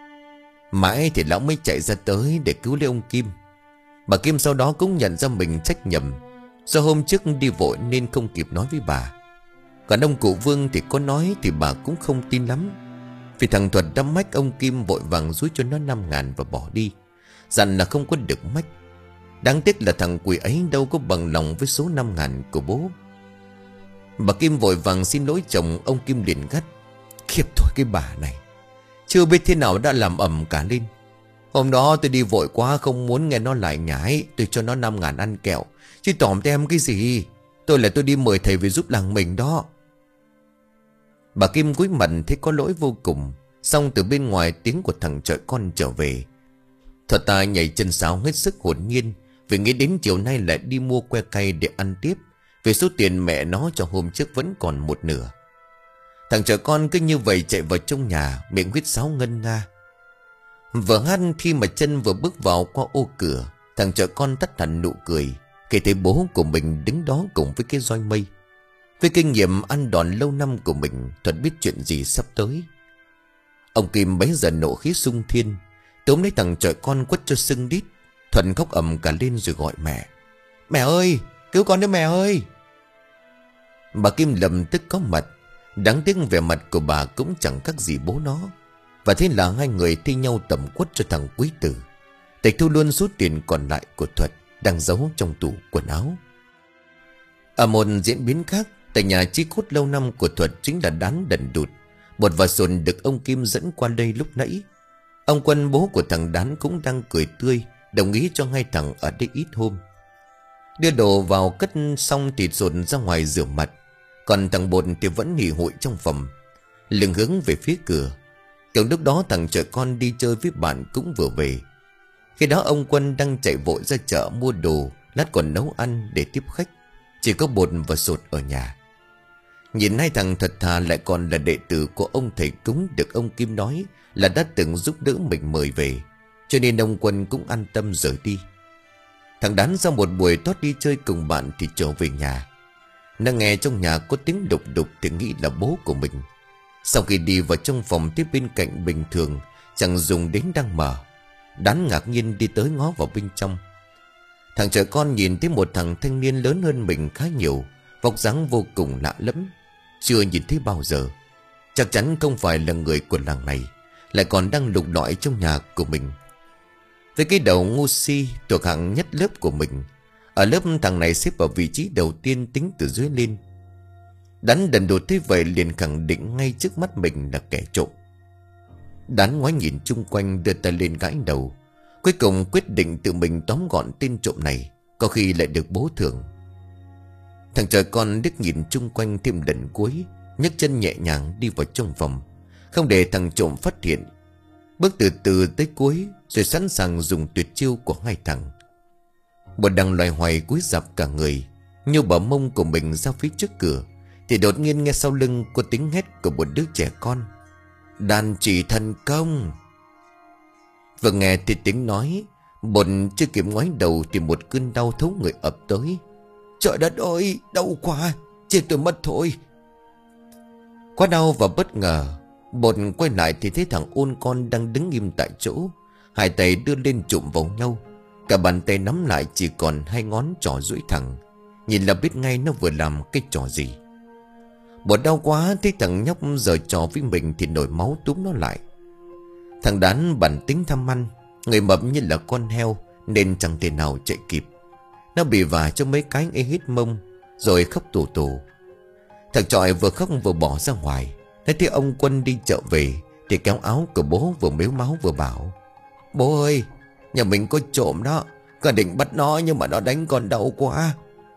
Mãi thì lão mới chạy ra tới để cứu lấy ông Kim. Bà Kim sau đó cũng nhận ra mình trách nhầm. Do hôm trước đi vội nên không kịp nói với bà. Còn ông cụ Vương thì có nói thì bà cũng không tin lắm. Vì thằng Thuật đã mách ông Kim vội vàng rúi cho nó năm ngàn và bỏ đi, dặn là không có được mách. Đáng tiếc là thằng quỷ ấy đâu có bằng lòng với số năm ngàn của bố. Bà Kim vội vàng xin lỗi chồng. Ông Kim liền gắt: "Khiếp thôi cái bà này, Chưa biết thế nào đã làm ầm cả lên. Hôm đó tôi đi vội quá, không muốn nghe nó lại nhái. Tôi cho nó năm ngàn ăn kẹo, chứ tỏm tem cái gì. Tôi là tôi đi mời thầy về giúp làng mình đó. Bà Kim cúi mặt thấy có lỗi vô cùng. Xong từ bên ngoài tiếng của thằng chọi con trở về. Thuật ta nhảy chân sáo hết sức hồn nhiên, vì nghĩ đến chiều nay lại đi mua que cay để ăn tiếp, vì số tiền mẹ nó cho hôm trước vẫn còn một nửa. Thằng chọi con cứ như vậy chạy vào trong nhà, miệng huýt sáo ngân nga. Vừa hát khi mà chân vừa bước vào qua ô cửa, thằng chọi con tắt hẳn nụ cười khi thấy bố của mình đứng đó cùng với cái roi mây. Với kinh nghiệm ăn đòn lâu năm của mình, Thuật biết chuyện gì sắp tới. Ông Kim bấy giờ nộ khí sung thiên, túm lấy thằng chọi con quất cho sưng đít. Thuận khóc ầm cả lên rồi gọi mẹ. Mẹ ơi, cứu con đấy mẹ ơi. Bà Kim lập tức có mặt. Đáng tiếc vẻ mặt của bà cũng chẳng khác gì bố nó. Và thế là hai người thi nhau tẩm quất cho thằng quý tử, tịch thu luôn số tiền còn lại của Thuật đang giấu trong tủ quần áo. Ở một diễn biến khác, tại nhà chí cốt lâu năm của Thuật chính là Đán Đần Đụt, Bột và Sồn được ông Kim dẫn qua đây lúc nãy. Ông Quân bố của thằng Đán cũng đang cười tươi, đồng ý cho hai thằng ở đây ít hôm. Đưa đồ vào cất xong thì Sồn ra ngoài rửa mặt, còn thằng Bột thì vẫn nghỉ hội trong phòng, lưng hướng về phía cửa. Kiểu lúc đó thằng chọi con đi chơi với bạn cũng vừa về. Khi đó ông Quân đang chạy vội ra chợ mua đồ, lát còn nấu ăn để tiếp khách. Chỉ có Bột và Sột ở nhà. Nhìn hai thằng thật thà lại còn là đệ tử của ông thầy cúng được ông Kim nói là đã từng giúp đỡ mình mời về, cho nên ông Quân cũng an tâm rời đi. Thằng Đán sau một buổi tót đi chơi cùng bạn thì trở về nhà. Nó nghe trong nhà có tiếng đục đục thì nghĩ là bố của mình. Sau khi đi vào trong phòng tiếp bên cạnh bình thường, chẳng dùng đến đang mở. Đán ngạc nhiên đi tới ngó vào bên trong. Thằng trẻ con nhìn thấy một thằng thanh niên lớn hơn mình khá nhiều, vóc dáng vô cùng lạ lẫm, chưa nhìn thấy bao giờ. Chắc chắn không phải là người của làng này, lại còn đang lục lọi trong nhà của mình. Với cái đầu ngu si thuộc hạng nhất lớp của mình, ở lớp thằng này xếp ở vị trí đầu tiên tính từ dưới lên. Đán Đần Đụt thấy vậy liền khẳng định ngay trước mắt mình là kẻ trộm. Đán ngoái nhìn chung quanh, đưa tay lên gãi đầu, cuối cùng quyết định tự mình tóm gọn tên trộm này, có khi lại được bố thưởng. Thằng trời con liếc nhìn chung quanh thêm lần cuối, nhấc chân nhẹ nhàng đi vào trong phòng, không để thằng trộm phát hiện. Bước từ từ tới cuối, rồi sẵn sàng dùng tuyệt chiêu của hai thằng. Một đằng loài hoài cúi rạp cả người, nhô bờ mông của mình ra phía trước cửa, thì đột nhiên nghe sau lưng có tiếng hét của một đứa trẻ con. Đàn chỉ thần công. Vừa nghe thì tiếng nói, Bột chưa kịp ngoái đầu thì một cơn đau thấu người ập tới. Trời đất ơi, đau quá, chết tôi mất thôi. Quá đau và bất ngờ, Bột quay lại thì thấy thằng ôn con đang đứng im tại chỗ, hai tay đưa lên chụm vào nhau, cả bàn tay nắm lại chỉ còn hai ngón trỏ duỗi thẳng. Nhìn là biết ngay nó vừa làm cái trò gì. Bột đau quá, thấy thằng nhóc giờ trò với mình thì nổi máu túm nó lại. Thằng Đán bản tính tham ăn, người mập như là con heo nên chẳng thể nào chạy kịp. Nó bị vả cho mấy cái ê hít mông, rồi khóc tù tù. Thằng Trọi vừa khóc vừa bỏ ra ngoài. Thấy thấy ông Quân đi chợ về thì kéo áo của bố, vừa mếu máu vừa bảo: Bố ơi, nhà mình có trộm đó, con định bắt nó nhưng mà nó đánh con đau quá.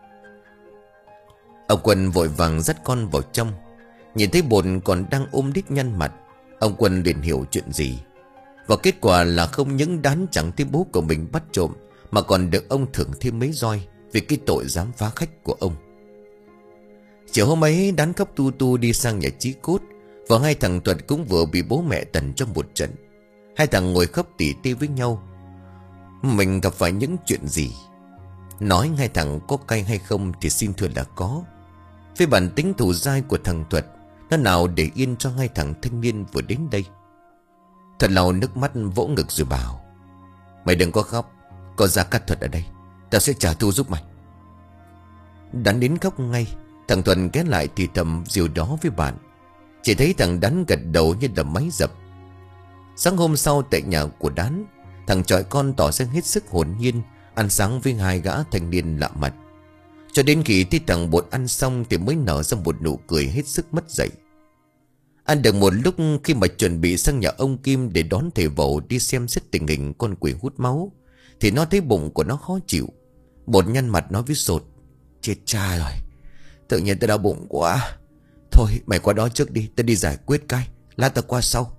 Ông Quân vội vàng dắt con vào trong. Nhìn thấy Bột còn đang ôm đít nhăn mặt, ông Quân liền hiểu chuyện gì. Và kết quả là không những Đán chẳng thấy bố của mình bắt trộm, mà còn được ông thưởng thêm mấy roi vì cái tội dám phá khách của ông. Chiều hôm ấy, Đán khóc tu tu đi sang nhà chí cốt, và hai thằng Thuật cũng vừa bị bố mẹ tần trong một trận. Hai thằng ngồi khóc tỉ tê với nhau. Mình gặp phải những chuyện gì? Nói hai thằng có cay hay không thì xin thưa là có. Với bản tính thù dai của thằng Thuật, nó nào để yên cho hai thằng thanh niên vừa đến đây. Thuật lau nước mắt vỗ ngực rồi bảo: Mày đừng có khóc, có Gia Cát Thuật ở đây, tao sẽ trả thù giúp mày. Đán đến khóc ngay. Thằng Thuận ghé lại thì thầm điều đó với bạn. Chỉ thấy thằng Đán gật đầu như là máy dập. Sáng hôm sau tại nhà của Đán, thằng Trọi con tỏ ra hết sức hồn nhiên, ăn sáng với hai gã thanh niên lạ mặt. Cho đến khi thấy thằng Bột ăn xong thì mới nở ra một nụ cười hết sức mất dạy. Ăn được một lúc, khi mà chuẩn bị sang nhà ông Kim để đón thầy Vẩu đi xem xét tình hình con quỷ hút máu, thì nó thấy bụng của nó khó chịu. Bột nhăn mặt nói với Sột: chết cha rồi, tự nhiên tao đau bụng quá. Thôi mày qua đó trước đi, tao đi giải quyết cái, lát tao qua sau.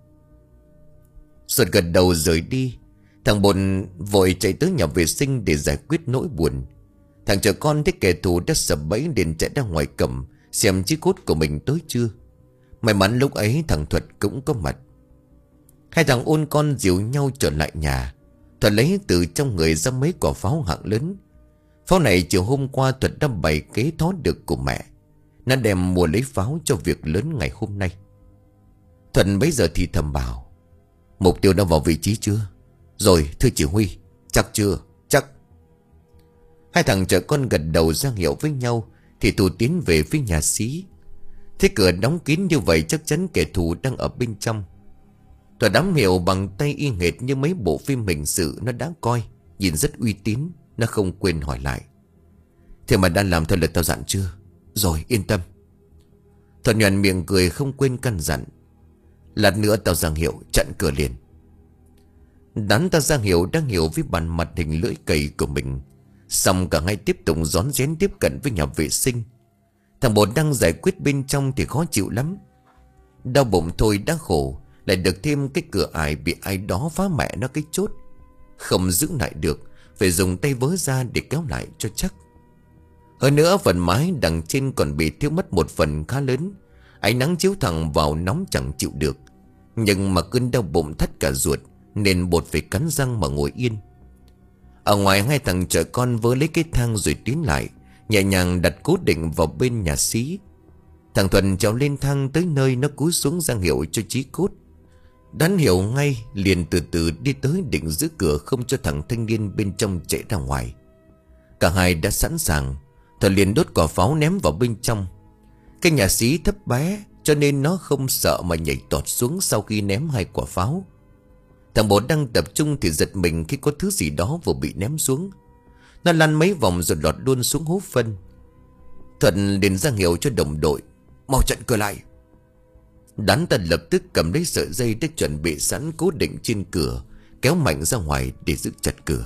Sột gật đầu rời đi. Thằng Bột vội chạy tới nhà vệ sinh để giải quyết nỗi buồn. Thằng trẻ con thấy kẻ thù đã sập bẫy liền chạy ra ngoài cầm xem chiếc cốt của mình tới chưa. May mắn lúc ấy thằng Thuật cũng có mặt. Hai thằng ôn con dìu nhau trở lại nhà. Thuật lấy từ trong người ra mấy quả pháo hạng lớn. Pháo này chiều hôm qua Thuật đã bày kế thó được của mẹ. Nó đem mua lấy pháo cho việc lớn ngày hôm nay. Thuật bấy giờ thì thầm bảo: mục tiêu đã vào vị trí chưa? Rồi thưa chỉ huy. Chắc chưa? Chắc. Hai thằng trẻ con gật đầu ra hiệu với nhau. Thì Thủ tiến về phía nhà xí. Thế cửa đóng kín như vậy chắc chắn kẻ thù đang ở bên trong. Thuật đám hiệu bằng tay y hệt như mấy bộ phim hình sự nó đã coi, nhìn rất uy tín. Nó không quên hỏi lại: thế mà đã làm theo lời tao dặn chưa? Rồi, yên tâm. Thuật nhoẻn miệng cười không quên căn dặn: lát nữa tao giang hiệu chặn cửa liền. Đắn ta giang hiệu đang hiểu với bàn mặt hình lưỡi cày của mình. Xong cả hai tiếp tục rón rén tiếp cận với nhà vệ sinh. Thằng Bột đang giải quyết bên trong thì khó chịu lắm. Đau bụng thôi đã khổ, lại được thêm cái cửa ải bị ai đó phá mẹ nó cái chốt. Không giữ lại được, phải dùng tay vớ ra để kéo lại cho chắc. Hơn nữa phần mái đằng trên còn bị thiếu mất một phần khá lớn. Ánh nắng chiếu thẳng vào nóng chẳng chịu được. Nhưng mà cơn đau bụng thắt cả ruột, nên Bột phải cắn răng mà ngồi yên. Ở ngoài hai thằng trẻ con vớ lấy cái thang rồi tiến lại, nhẹ nhàng đặt cố định vào bên nhà xí. Thằng Thuần trèo lên thang tới nơi, nó cúi xuống ra hiệu cho Chí Cốt. Đoán hiểu ngay, liền từ từ đi tới định giữ cửa không cho thằng thanh niên bên trong chạy ra ngoài. Cả hai đã sẵn sàng. Thuần liền đốt quả pháo ném vào bên trong. Cái nhà xí thấp bé cho nên nó không sợ mà nhảy tọt xuống sau khi ném hai quả pháo. Thằng Bột đang tập trung thì giật mình khi có thứ gì đó vừa bị ném xuống. Nó lăn mấy vòng rồi lọt luôn xuống hố phân. Thuận liền ra hiệu cho đồng đội: mau chặn cửa lại. Đắn ta lập tức cầm lấy sợi dây đã chuẩn bị sẵn cố định trên cửa, kéo mạnh ra ngoài để giữ chặt cửa.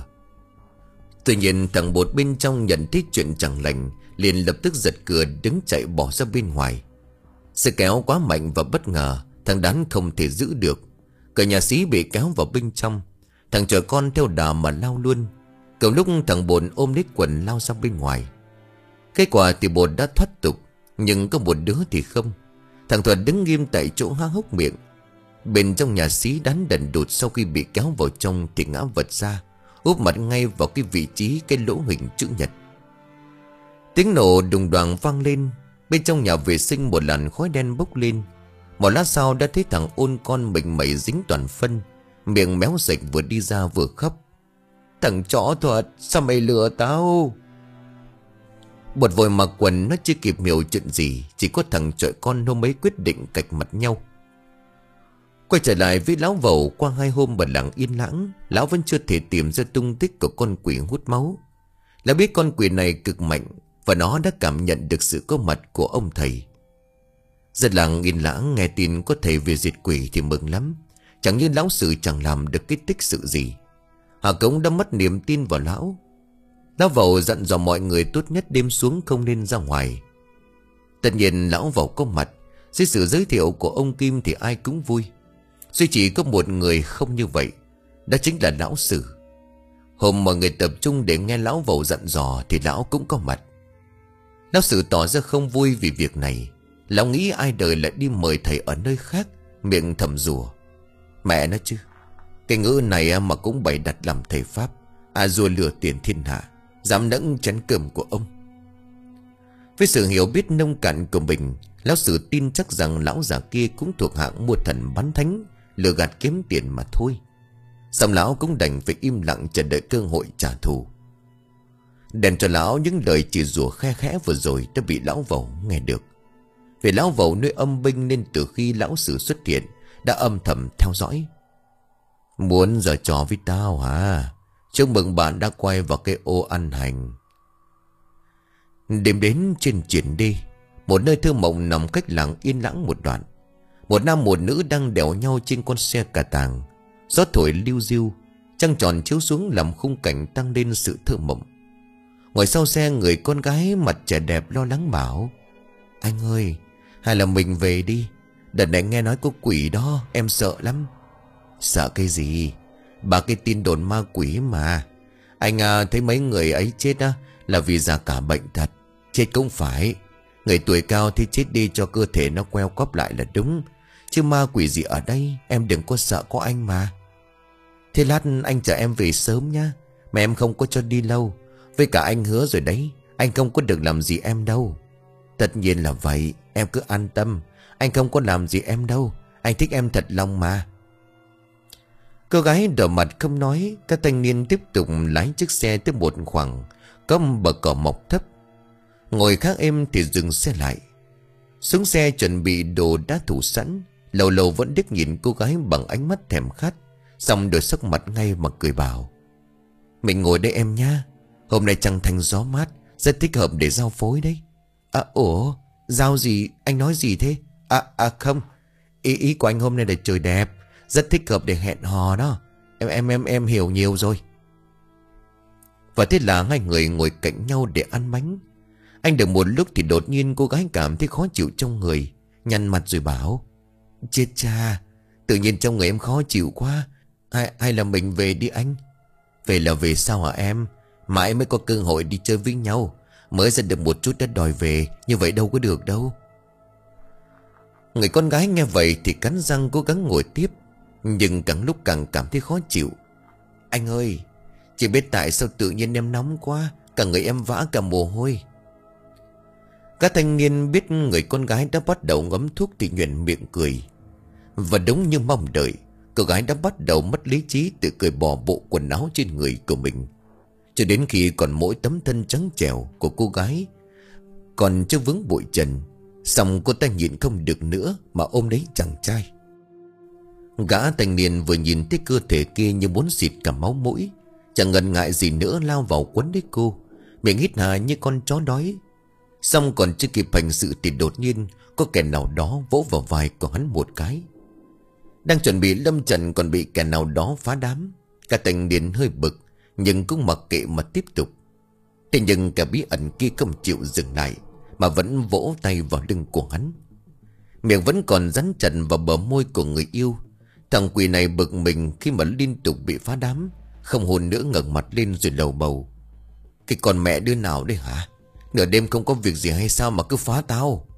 Tuy nhiên thằng Bột bên trong nhận thấy chuyện chẳng lành, liền lập tức giật cửa đứng chạy bỏ ra bên ngoài. Sự kéo quá mạnh và bất ngờ, thằng Đán không thể giữ được. Cửa nhà xí bị kéo vào bên trong. Thằng trẻ con theo đà mà lao luôn. Cầu lúc thằng Bột ôm lấy quần lao ra bên ngoài. Kết quả thì Bột đã thoát tục, nhưng có một đứa thì không. Thằng Thuận đứng nghiêm tại chỗ há hốc miệng. Bên trong nhà xí Đán đần đột sau khi bị kéo vào trong thì ngã vật ra, úp mặt ngay vào cái vị trí cái lỗ hình chữ nhật. Tiếng nổ đùng đoàng vang lên. Bên trong nhà vệ sinh một làn khói đen bốc lên. Một lát sau đã thấy thằng ôn con mình mẩy dính toàn phân, miệng méo sạch vừa đi ra vừa khóc: thằng chó Thuật, sao mày lừa tao? Bột vội mặc quần, nó chưa kịp hiểu chuyện gì. Chỉ có thằng trọi con hôm ấy quyết định cạch mặt nhau. Quay trở lại với lão Vẩu, qua hai hôm bật lặng yên lãng, lão vẫn chưa thể tìm ra tung tích của con quỷ hút máu. Lão biết con quỷ này cực mạnh, và nó đã cảm nhận được sự có mặt của ông thầy. Dân làng yên lãng nghe tin có thầy về diệt quỷ thì mừng lắm. Chẳng như lão Sử chẳng làm được cái tích sự gì. Hà Cống đã mất niềm tin vào lão. Lão Vẩu dặn dò mọi người tốt nhất đêm xuống không nên ra ngoài. Tất nhiên lão Vẩu có mặt. Dưới sự giới thiệu của ông Kim thì ai cũng vui. Duy chỉ có một người không như vậy, đó chính là lão Sử. Hôm mọi người tập trung để nghe lão Vẩu dặn dò thì lão cũng có mặt. Lão Sử tỏ ra không vui vì việc này. Lão nghĩ ai đời lại đi mời thầy ở nơi khác, miệng thầm rủa: mẹ nó chứ, cái ngữ này mà cũng bày đặt làm thầy Pháp, à rùa lừa tiền thiên hạ, dám nẫng chén cơm của ông. Với sự hiểu biết nông cạn của mình, lão Sử tin chắc rằng lão già kia cũng thuộc hạng mua thần bán thánh, lừa gạt kiếm tiền mà thôi. Xong lão cũng đành phải im lặng chờ đợi cơ hội trả thù. Đèn cho lão những lời chỉ rủa khe khẽ vừa rồi đã bị lão Vẩu nghe được. Vì lão Vẩu nuôi âm binh nên từ khi lão Sử xuất hiện đã âm thầm theo dõi. Muốn giở trò với tao hả? Chúc mừng bạn đã quay vào cái ô ăn hành. Đêm đến trên triển đê, một nơi thơ mộng nằm cách làng yên lãng một đoạn. Một nam một nữ đang đèo nhau trên con xe cà tàng. Gió thổi liu riu, trăng tròn chiếu xuống làm khung cảnh tăng lên sự thơ mộng. Ngồi sau xe người con gái mặt trẻ đẹp lo lắng bảo: Anh ơi, hay là mình về đi. Đợt này nghe nói có quỷ đó, em sợ lắm. Sợ cái gì? Bà cái tin đồn ma quỷ mà. Anh à, thấy mấy người ấy chết á là vì già cả bệnh thật. Chết cũng phải. Người tuổi cao thì chết đi cho cơ thể nó queo quắp lại là đúng. Chứ ma quỷ gì ở đây, em đừng có sợ, có anh mà. Thế lát anh chở em về sớm nhá. Mà em không có cho đi lâu. Với cả anh hứa rồi đấy, anh không có được làm gì em đâu. Tất nhiên là vậy, em cứ an tâm. Anh không có làm gì em đâu. Anh thích em thật lòng mà. Cô gái đỏ mặt không nói. Các thanh niên tiếp tục lái chiếc xe tới một khoảng có bờ cỏ mọc thấp. Ngồi khác êm thì dừng xe lại. Xuống xe chuẩn bị đồ đã thủ sẵn. Lầu lầu vẫn điếc nhìn cô gái bằng ánh mắt thèm khát. Xong đổi sắc mặt ngay mà cười bảo: Mình ngồi đây em nhá. Hôm nay trăng thanh gió mát, rất thích hợp để giao phối đấy. À ủa, giao gì? Anh nói gì thế? À à không, Ý ý của anh hôm nay là trời đẹp, rất thích hợp để hẹn hò đó. Em em em em hiểu nhiều rồi. Và thế là hai người ngồi cạnh nhau để ăn bánh. Anh được một lúc thì đột nhiên cô gái cảm thấy khó chịu trong người, nhăn mặt rồi bảo: Chết cha, tự nhiên trong người em khó chịu quá. Hay, hay là mình về đi anh? Về là về sao hả em? Mãi mới có cơ hội đi chơi với nhau, mới ra được một chút đã đòi về, như vậy đâu có được đâu. Người con gái nghe vậy thì cắn răng cố gắng ngồi tiếp, nhưng càng lúc càng cảm thấy khó chịu. Anh ơi, chỉ biết tại sao tự nhiên em nóng quá, cả người em vã cả mồ hôi. Các thanh niên biết người con gái đã bắt đầu ngấm thuốc thì nhoẻn miệng cười. Và đúng như mong đợi, cô gái đã bắt đầu mất lý trí, tự cởi bỏ bộ quần áo trên người của mình, cho đến khi còn mỗi tấm thân trắng trẻo của cô gái còn chưa vướng bụi trần. Xong cô ta nhịn không được nữa mà ôm lấy chàng trai. Gã thanh niên vừa nhìn thấy cơ thể kia như muốn xịt cả máu mũi, chẳng ngần ngại gì nữa lao vào quấn lấy cô, miệng hít hà như con chó đói. Xong còn chưa kịp hành sự thì đột nhiên có kẻ nào đó vỗ vào vai của hắn một cái. Đang chuẩn bị lâm trận còn bị kẻ nào đó phá đám. Cả thanh niên hơi bực, nhưng cũng mặc kệ mà tiếp tục. Thế nhưng kẻ bí ẩn kia không chịu dừng lại, mà vẫn vỗ tay vào lưng của hắn. Miệng vẫn còn dán chặt vào bờ môi của người yêu. Thằng quỷ này bực mình khi mà liên tục bị phá đám, không hồn nữa ngẩng mặt lên rồi lầu bầu: Cái con mẹ đứa nào đây hả? Nửa đêm không có việc gì hay sao mà cứ phá tao?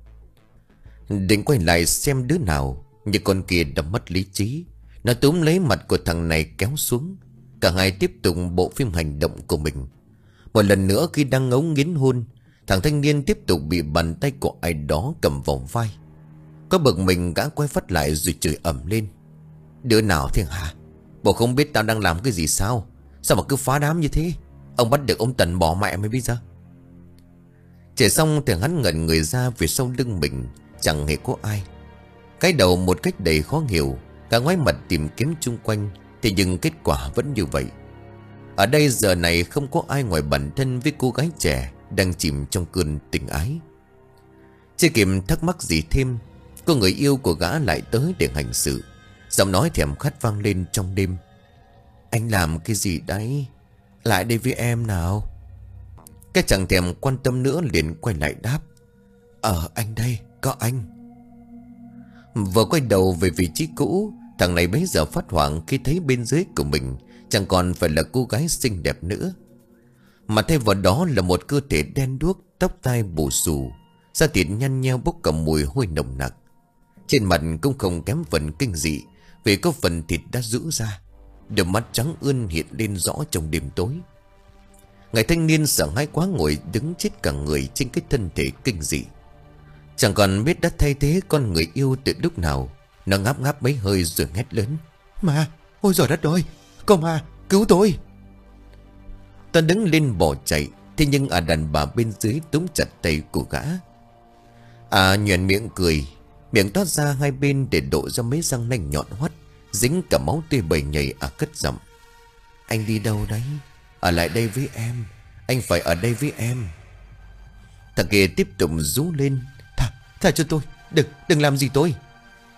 Định quay lại xem đứa nào, nhưng con kia đã mất lý trí. Nó túm lấy mặt của thằng này kéo xuống. Cả hai tiếp tục bộ phim hành động của mình. Một lần nữa khi đang ngấu nghiến hôn, thằng thanh niên tiếp tục bị bàn tay của ai đó cầm vào vai. Có bực mình gã quay phát lại rồi chửi ầm lên: Đứa nào thế hả? Bộ không biết tao đang làm cái gì sao? Sao mà cứ phá đám như thế? Ông bắt được ông Tần bỏ mẹ mới biết ra. Chể xong thì hắn ngẩn người ra, phía sau lưng mình chẳng hề có ai. Cái đầu một cách đầy khó hiểu, cả ngoái mặt tìm kiếm chung quanh, thì nhưng kết quả vẫn như vậy. Ở đây giờ này không có ai ngoài bản thân với cô gái trẻ đang chìm trong cơn tình ái. Chưa kịp thắc mắc gì thêm, cô người yêu của gã lại tới để hành sự. Giọng nói thèm khát vang lên trong đêm: Anh làm cái gì đấy? Lại đây với em nào. Cái chẳng thèm quan tâm nữa liền quay lại đáp: Ờ anh đây, có anh. Vừa quay đầu về vị trí cũ, thằng này bấy giờ phát hoảng khi thấy bên dưới của mình chẳng còn phải là cô gái xinh đẹp nữa, mà thay vào đó là một cơ thể đen đuốc, tóc tai bù xù, da thịt nhăn nheo bốc cả mùi hôi nồng nặc. Trên mặt cũng không kém phần kinh dị, vì có phần thịt đã rũ ra. Đôi mắt trắng ươn hiện lên rõ trong đêm tối. Người thanh niên sợ hãi quá ngồi đứng chết cả người trên cái thân thể kinh dị. Chẳng còn biết đã thay thế con người yêu từ lúc nào. Nó ngáp ngáp mấy hơi rồi hét lớn: Ma, ôi giời đất ơi, có ma, cứu tôi. Ta đứng lên bỏ chạy, thế nhưng à đàn bà bên dưới túm chặt tay của gã. À nhoẻn miệng cười, miệng toát ra hai bên để độ ra mấy răng nanh nhọn hoắt, dính cả máu tươi bầy nhầy. À cất giọng: Anh đi đâu đấy? Ở lại đây với em, anh phải ở đây với em. Thằng kia tiếp tục rú lên: Thả, thả cho tôi, đừng, đừng làm gì tôi.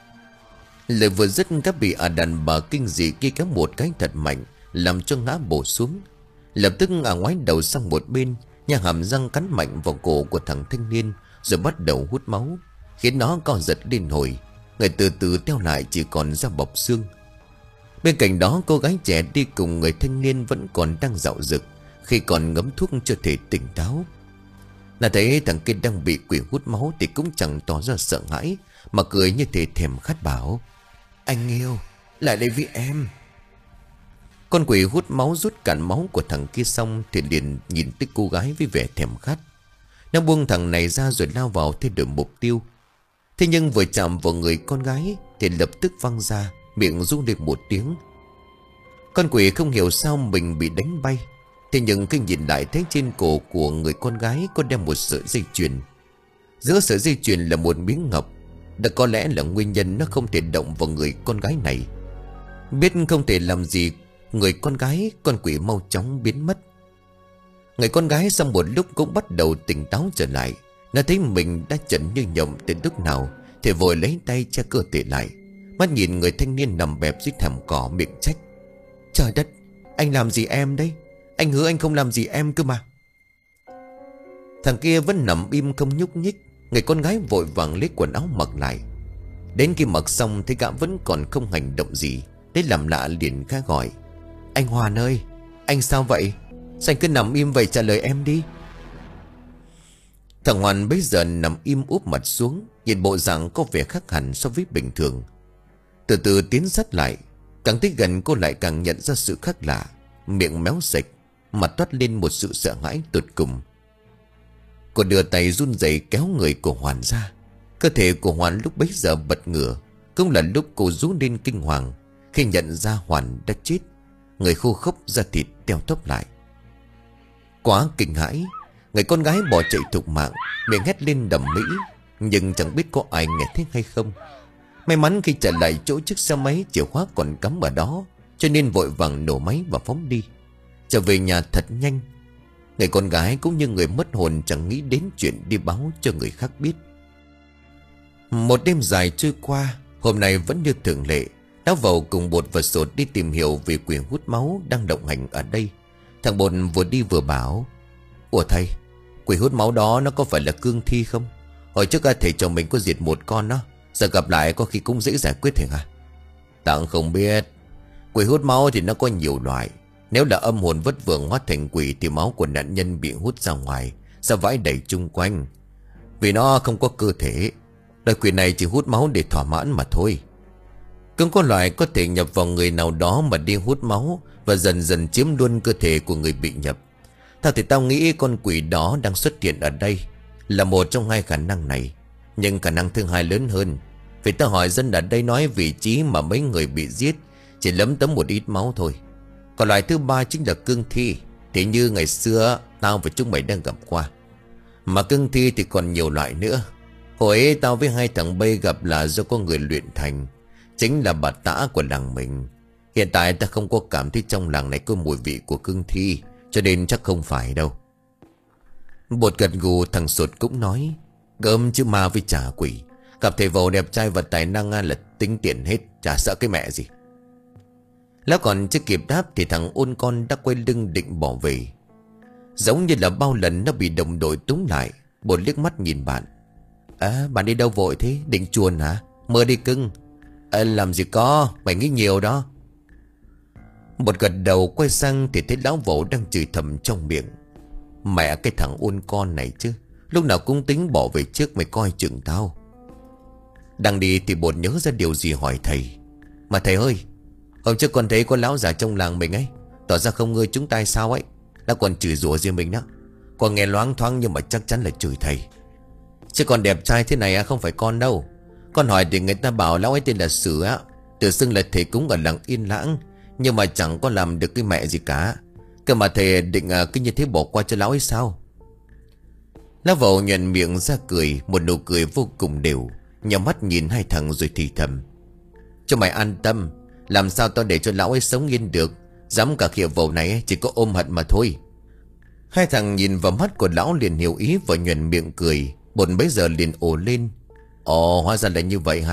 Lời vừa dứt các bị ả đàn bà kinh dị kia kéo một cái thật mạnh, làm cho ngã bổ xuống. Lập tức ả ngoái đầu sang một bên, nhà hàm răng cắn mạnh vào cổ của thằng thanh niên, rồi bắt đầu hút máu, khiến nó co giật lên hồi. Người từ từ teo lại chỉ còn da bọc xương. Bên cạnh đó cô gái trẻ đi cùng người thanh niên vẫn còn đang dạo dực, khi còn ngấm thuốc cho thể tỉnh táo. Là thấy thằng kia đang bị quỷ hút máu thì cũng chẳng tỏ ra sợ hãi, mà cười như thể thèm khát bảo: "Anh yêu, lại đây với em." Con quỷ hút máu rút cạn máu của thằng kia xong thì liền nhìn tới cô gái với vẻ thèm khát. Nó buông thằng này ra rồi lao vào thay đổi mục tiêu. Thế nhưng vừa chạm vào người con gái thì lập tức văng ra, miệng rung lên một tiếng. Con quỷ không hiểu sao mình bị đánh bay. Thế nhưng khi nhìn lại thấy trên cổ của người con gái có đeo một sợi dây chuyền. Giữa sợi dây chuyền là một miếng ngọc. Đã có lẽ là nguyên nhân nó không thể động vào người con gái này. Biết không thể làm gì người con gái, con quỷ mau chóng biến mất. Người con gái sau một lúc cũng bắt đầu tỉnh táo trở lại. Nó thấy mình đã chẩn như nhộng từ lúc nào thì vội lấy tay che cơ thể lại, mắt nhìn người thanh niên nằm bẹp dưới thảm cỏ, miệng trách: "Trời đất, anh làm gì em đấy? Anh hứa anh không làm gì em cơ mà." Thằng kia vẫn nằm im không nhúc nhích. Người con gái vội vàng lấy quần áo mặc lại. Đến khi mặc xong thấy gã vẫn còn không hành động gì. Đấy làm lạ liền khá gọi: "Anh Hoàn ơi, anh sao vậy? Sao anh cứ nằm im vậy, trả lời em đi." Thằng Hoàn bây giờ nằm im úp mặt xuống, nhìn bộ dạng có vẻ khác hẳn so với bình thường. Từ từ tiến sát lại, càng tới gần cô lại càng nhận ra sự khác lạ. Miệng méo sạch, mặt toát lên một sự sợ hãi tột cùng. Cô đưa tay run rẩy kéo người của Hoàn ra. Cơ thể của Hoàn lúc bấy giờ bật ngửa. Cũng là lúc cô rú lên kinh hoàng khi nhận ra Hoàn đã chết, người khô khốc, da thịt teo tóp lại. Quá kinh hãi, người con gái bỏ chạy thục mạng, miệng hét lên đầm mỹ, nhưng chẳng biết có ai nghe thấy hay không. May mắn khi trở lại chỗ chiếc xe máy, chìa khóa còn cắm ở đó, cho nên vội vàng nổ máy và phóng đi. Trở về nhà thật nhanh. Người con gái cũng như người mất hồn chẳng nghĩ đến chuyện đi báo cho người khác biết. Một đêm dài trôi qua. Hôm nay vẫn như thường lệ, Lão Vầu cùng Bột và Sột đi tìm hiểu về quỷ hút máu đang động hành ở đây. Thằng Bột vừa đi vừa bảo: "Ủa thầy, quỷ hút máu đó nó có phải là cương thi không? Hồi trước thầy cho mình có diệt một con đó, giờ gặp lại có khi cũng dễ giải quyết thầy hả?" "Tặng không biết. Quỷ hút máu thì nó có nhiều loại. Nếu là âm hồn vất vưởng hóa thành quỷ thì máu của nạn nhân bị hút ra ngoài, ra vãi đầy chung quanh. Vì nó không có cơ thể, loài quỷ này chỉ hút máu để thỏa mãn mà thôi. Cũng có loại có thể nhập vào người nào đó mà đi hút máu và dần dần chiếm luôn cơ thể của người bị nhập. Tao thì tao nghĩ con quỷ đó đang xuất hiện ở đây là một trong hai khả năng này. Nhưng khả năng thứ hai lớn hơn. Vì tao hỏi dân ở đây nói vị trí mà mấy người bị giết chỉ lấm tấm một ít máu thôi. Còn loại thứ ba chính là cương thi, thì như ngày xưa tao và chúng mày đang gặp qua. Mà cương thi thì còn nhiều loại nữa. Hồi ấy tao với hai thằng Bây gặp là do có người luyện thành, chính là bà Tã của làng mình. Hiện tại ta không có cảm thấy trong làng này có mùi vị của cương thi, cho nên chắc không phải đâu." Bột gật gù. Thằng Sột cũng nói: "Gớm chứ ma với trả quỷ. Gặp thầy Vầu đẹp trai và tài năng là tính tiền hết, chả sợ cái mẹ gì." Lão còn chưa kịp đáp thì thằng Ôn Con đã quay lưng định bỏ về. Giống như là bao lần nó bị đồng đội túm lại. Bột liếc mắt nhìn bạn: "À, bạn đi đâu vội thế? Định chuồn hả? Mơ đi cưng." À, "Làm gì có, mày nghĩ nhiều đó." Bột gật đầu quay sang thì thấy lão Vẩu đang chửi thầm trong miệng: "Mẹ cái thằng Ôn Con này chứ, lúc nào cũng tính bỏ về trước, mày coi chừng tao." Đang đi thì Bột nhớ ra điều gì hỏi thầy: "Mà thầy ơi, hôm trước con thấy có lão già trong làng mình ấy, tỏ ra không ngơi chúng ta sao ấy. Đã còn chửi rủa riêng mình đó. Con nghe loáng thoáng nhưng mà chắc chắn là chửi thầy. Chứ còn đẹp trai thế này không phải con đâu. Con hỏi thì người ta bảo lão ấy tên là Sử á, tự xưng là thầy cúng ở làng Yên Lãng, nhưng mà chẳng có làm được cái mẹ gì cả. Cơ mà thầy định cứ như thế bỏ qua cho lão ấy sao?" Lão Vẩu nhuận miệng ra cười, một nụ cười vô cùng đều, nhắm mắt nhìn hai thằng rồi thì thầm: "Cho mày an tâm, làm sao tao để cho lão ấy sống yên được. Dám cả khịa Vẩu này chỉ có ôm hận mà thôi." Hai thằng nhìn vào mắt của lão liền hiểu ý và nhuận miệng cười. Bột bấy giờ liền ồ lên: "Ồ, hóa ra là như vậy hả?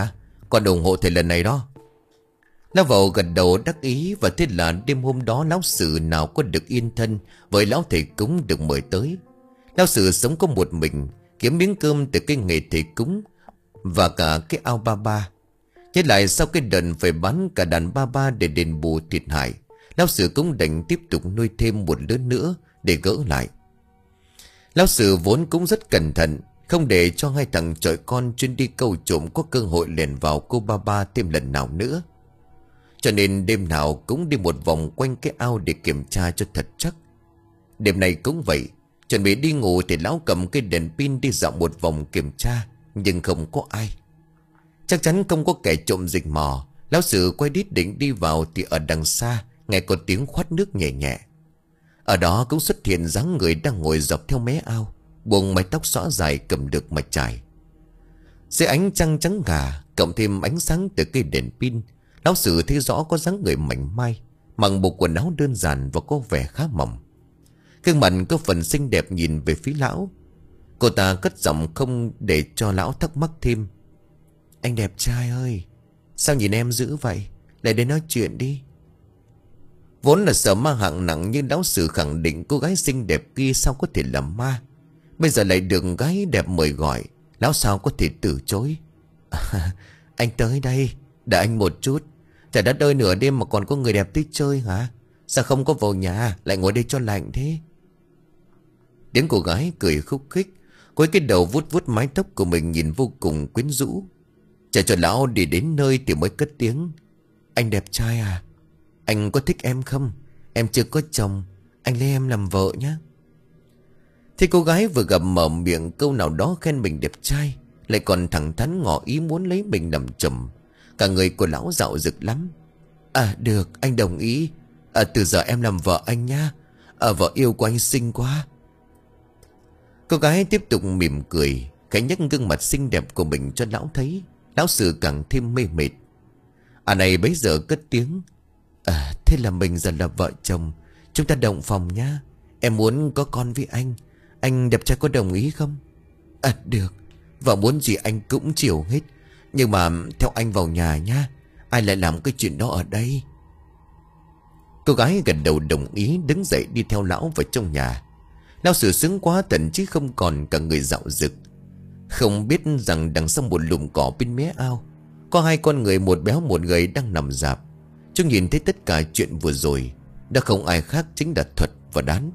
Con ủng hộ thầy lần này đó. Lão vào gật đầu đắc ý. Và thế là đêm hôm đó lão Sử nào có được yên thân với lão thầy cúng được mời tới. Lão Sử sống có một mình, kiếm miếng cơm từ cái nghề thầy cúng và cả cái ao ba ba. Nhất lại sau cái đợt phải bán cả đàn ba ba để đền bù thiệt hại, lão Sử cũng đành tiếp tục nuôi thêm một đứa nữa để gỡ lại. Lão Sử vốn cũng rất cẩn thận, không để cho hai thằng chọi con chuyên đi câu trộm có cơ hội lẻn vào cô ba ba thêm lần nào nữa. Cho nên đêm nào cũng đi một vòng quanh cái ao để kiểm tra cho thật chắc. Đêm này cũng vậy, chuẩn bị đi ngủ thì lão cầm cái đèn pin đi dạo một vòng kiểm tra, nhưng không có ai. Chắc chắn không có kẻ trộm rình mò. Lão Sử quay đít định đi vào thì ở đằng xa nghe có tiếng khoát nước nhẹ nhẹ. Ở đó cũng xuất hiện dáng người đang ngồi dọc theo mé ao, buông mái tóc xõa dài cầm được mà chải. Dưới ánh trăng trắng ngà cộng thêm ánh sáng từ cây đèn pin, lão Sử thấy rõ có dáng người mảnh mai, mặc bộ quần áo đơn giản và có vẻ khá mỏng. Gương mặt có phần xinh đẹp nhìn về phía lão. Cô ta cất giọng không để cho lão thắc mắc thêm. Anh đẹp trai ơi, sao nhìn em dữ vậy? Lại đến nói chuyện đi. Vốn là sợ ma hạng nặng, nhưng lão Sử khẳng định cô gái xinh đẹp kia sao có thể là ma. Bây giờ lại được gái đẹp mời gọi, lão sao có thể từ chối. À, anh tới đây, đợi anh một chút. Trời đất ơi, nửa đêm mà còn có người đẹp tới chơi hả? Sao không có vào nhà, lại ngồi đây cho lạnh thế? Tiếng cô gái cười khúc khích, với cái đầu vuốt vuốt mái tóc của mình nhìn vô cùng quyến rũ. Chờ cho lão đi đến nơi thì mới cất tiếng. Anh đẹp trai à, anh có thích em không? Em chưa có chồng, anh lấy em làm vợ nhé. Thì cô gái vừa gặp mở miệng câu nào đó khen mình đẹp trai, lại còn thẳng thắn ngỏ ý muốn lấy mình làm chồng. Cả người của lão dạo rực lắm. À được, anh đồng ý. À, từ giờ em làm vợ anh nhá. À, vợ yêu của anh xinh quá. Cô gái tiếp tục mỉm cười, khẽ nhấc gương mặt xinh đẹp của mình cho lão thấy. Lão Sử càng thêm mê mệt. À này bấy giờ cất tiếng. À, thế là mình giờ là vợ chồng, chúng ta đồng phòng nhá. Em muốn có con với anh. Anh đẹp trai có đồng ý không? À được, vợ muốn gì anh cũng chịu hết. Nhưng mà theo anh vào nhà nhá. Ai lại làm cái chuyện đó ở đây? Cô gái gật đầu đồng ý, đứng dậy đi theo lão vào trong nhà. Lão Sử sướng quá thậm chí không còn cả người dạo rực. Không biết rằng đằng sau một lùm cỏ bên mé ao có hai con người, một béo một gầy đang nằm rạp. Chúng nhìn thấy tất cả chuyện vừa rồi, đã không ai khác chính là Thuật và Đán.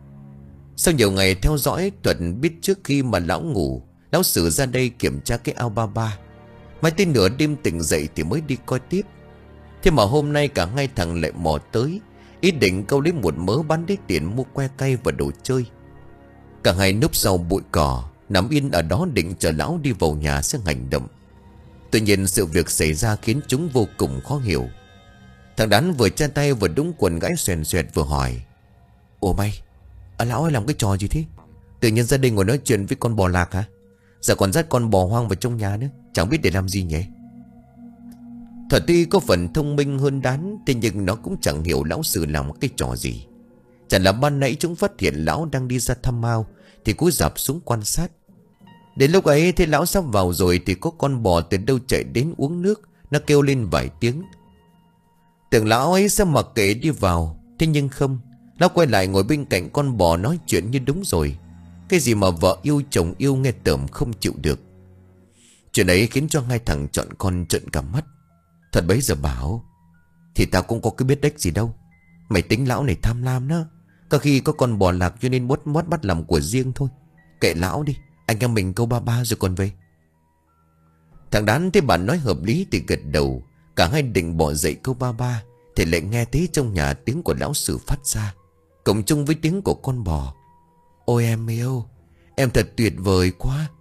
Sau nhiều ngày theo dõi, Thuật biết trước khi mà lão ngủ, lão Sử ra đây kiểm tra cái ao ba ba. Mãi tới nửa đêm tỉnh dậy thì mới đi coi tiếp. Thế mà hôm nay cả hai thằng lại mò tới, ý định câu lấy một mớ bán lấy tiền mua que cay và đồ chơi. Cả hai núp sau bụi cỏ, nằm yên ở đó định chờ lão đi vào nhà sẽ hành động. Tuy nhiên sự việc xảy ra khiến chúng vô cùng khó hiểu. Thằng Đán vừa tra tay vừa đúng quần gãi xoèn xoẹt vừa hỏi. Ủa mày, à, lão ấy làm cái trò gì thế? Tự nhiên gia đình ngồi nói chuyện với con bò lạc hả? Giờ còn dắt con bò hoang vào trong nhà nữa, chẳng biết để làm gì nhỉ? Thuật tuy có phần thông minh hơn Đán, thế nhưng nó cũng chẳng hiểu lão Sử làm cái trò gì. Chẳng là ban nãy chúng phát hiện lão đang đi ra thăm ao thì cúi rạp xuống quan sát. Đến lúc ấy thấy lão sắp vào rồi thì có con bò từ đâu chạy đến uống nước. Nó kêu lên vài tiếng. Tưởng lão ấy sẽ mặc kệ đi vào, thế nhưng không. Lão quay lại ngồi bên cạnh con bò nói chuyện như đúng rồi. Cái gì mà vợ yêu chồng yêu nghe tởm không chịu được. Chuyện ấy khiến cho hai thằng chọn con trợn cả mắt. Thật bấy giờ bảo. Thì tao cũng có cái biết đếch gì đâu. Mày tính lão này tham lam đó. Có khi có con bò lạc cho nên bốt mót bắt làm của riêng thôi. Kệ lão đi, anh em mình câu ba ba rồi còn về. Thằng Đán thấy bạn nói hợp lý thì gật đầu. Cả hai định bỏ dậy câu ba ba thì lại nghe thấy trong nhà tiếng của lão Sử phát ra, cộng chung với tiếng của con bò. Ôi em yêu, em thật tuyệt vời quá.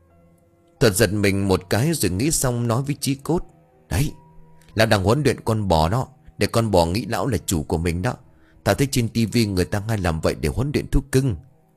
Thuật giật mình một cái rồi nghĩ xong nói với Chí Cốt. Đấy, lão đang huấn luyện con bò đó, để con bò nghĩ lão là chủ của mình đó. Tao thấy trên tivi người ta hay làm vậy để huấn luyện thú cưng.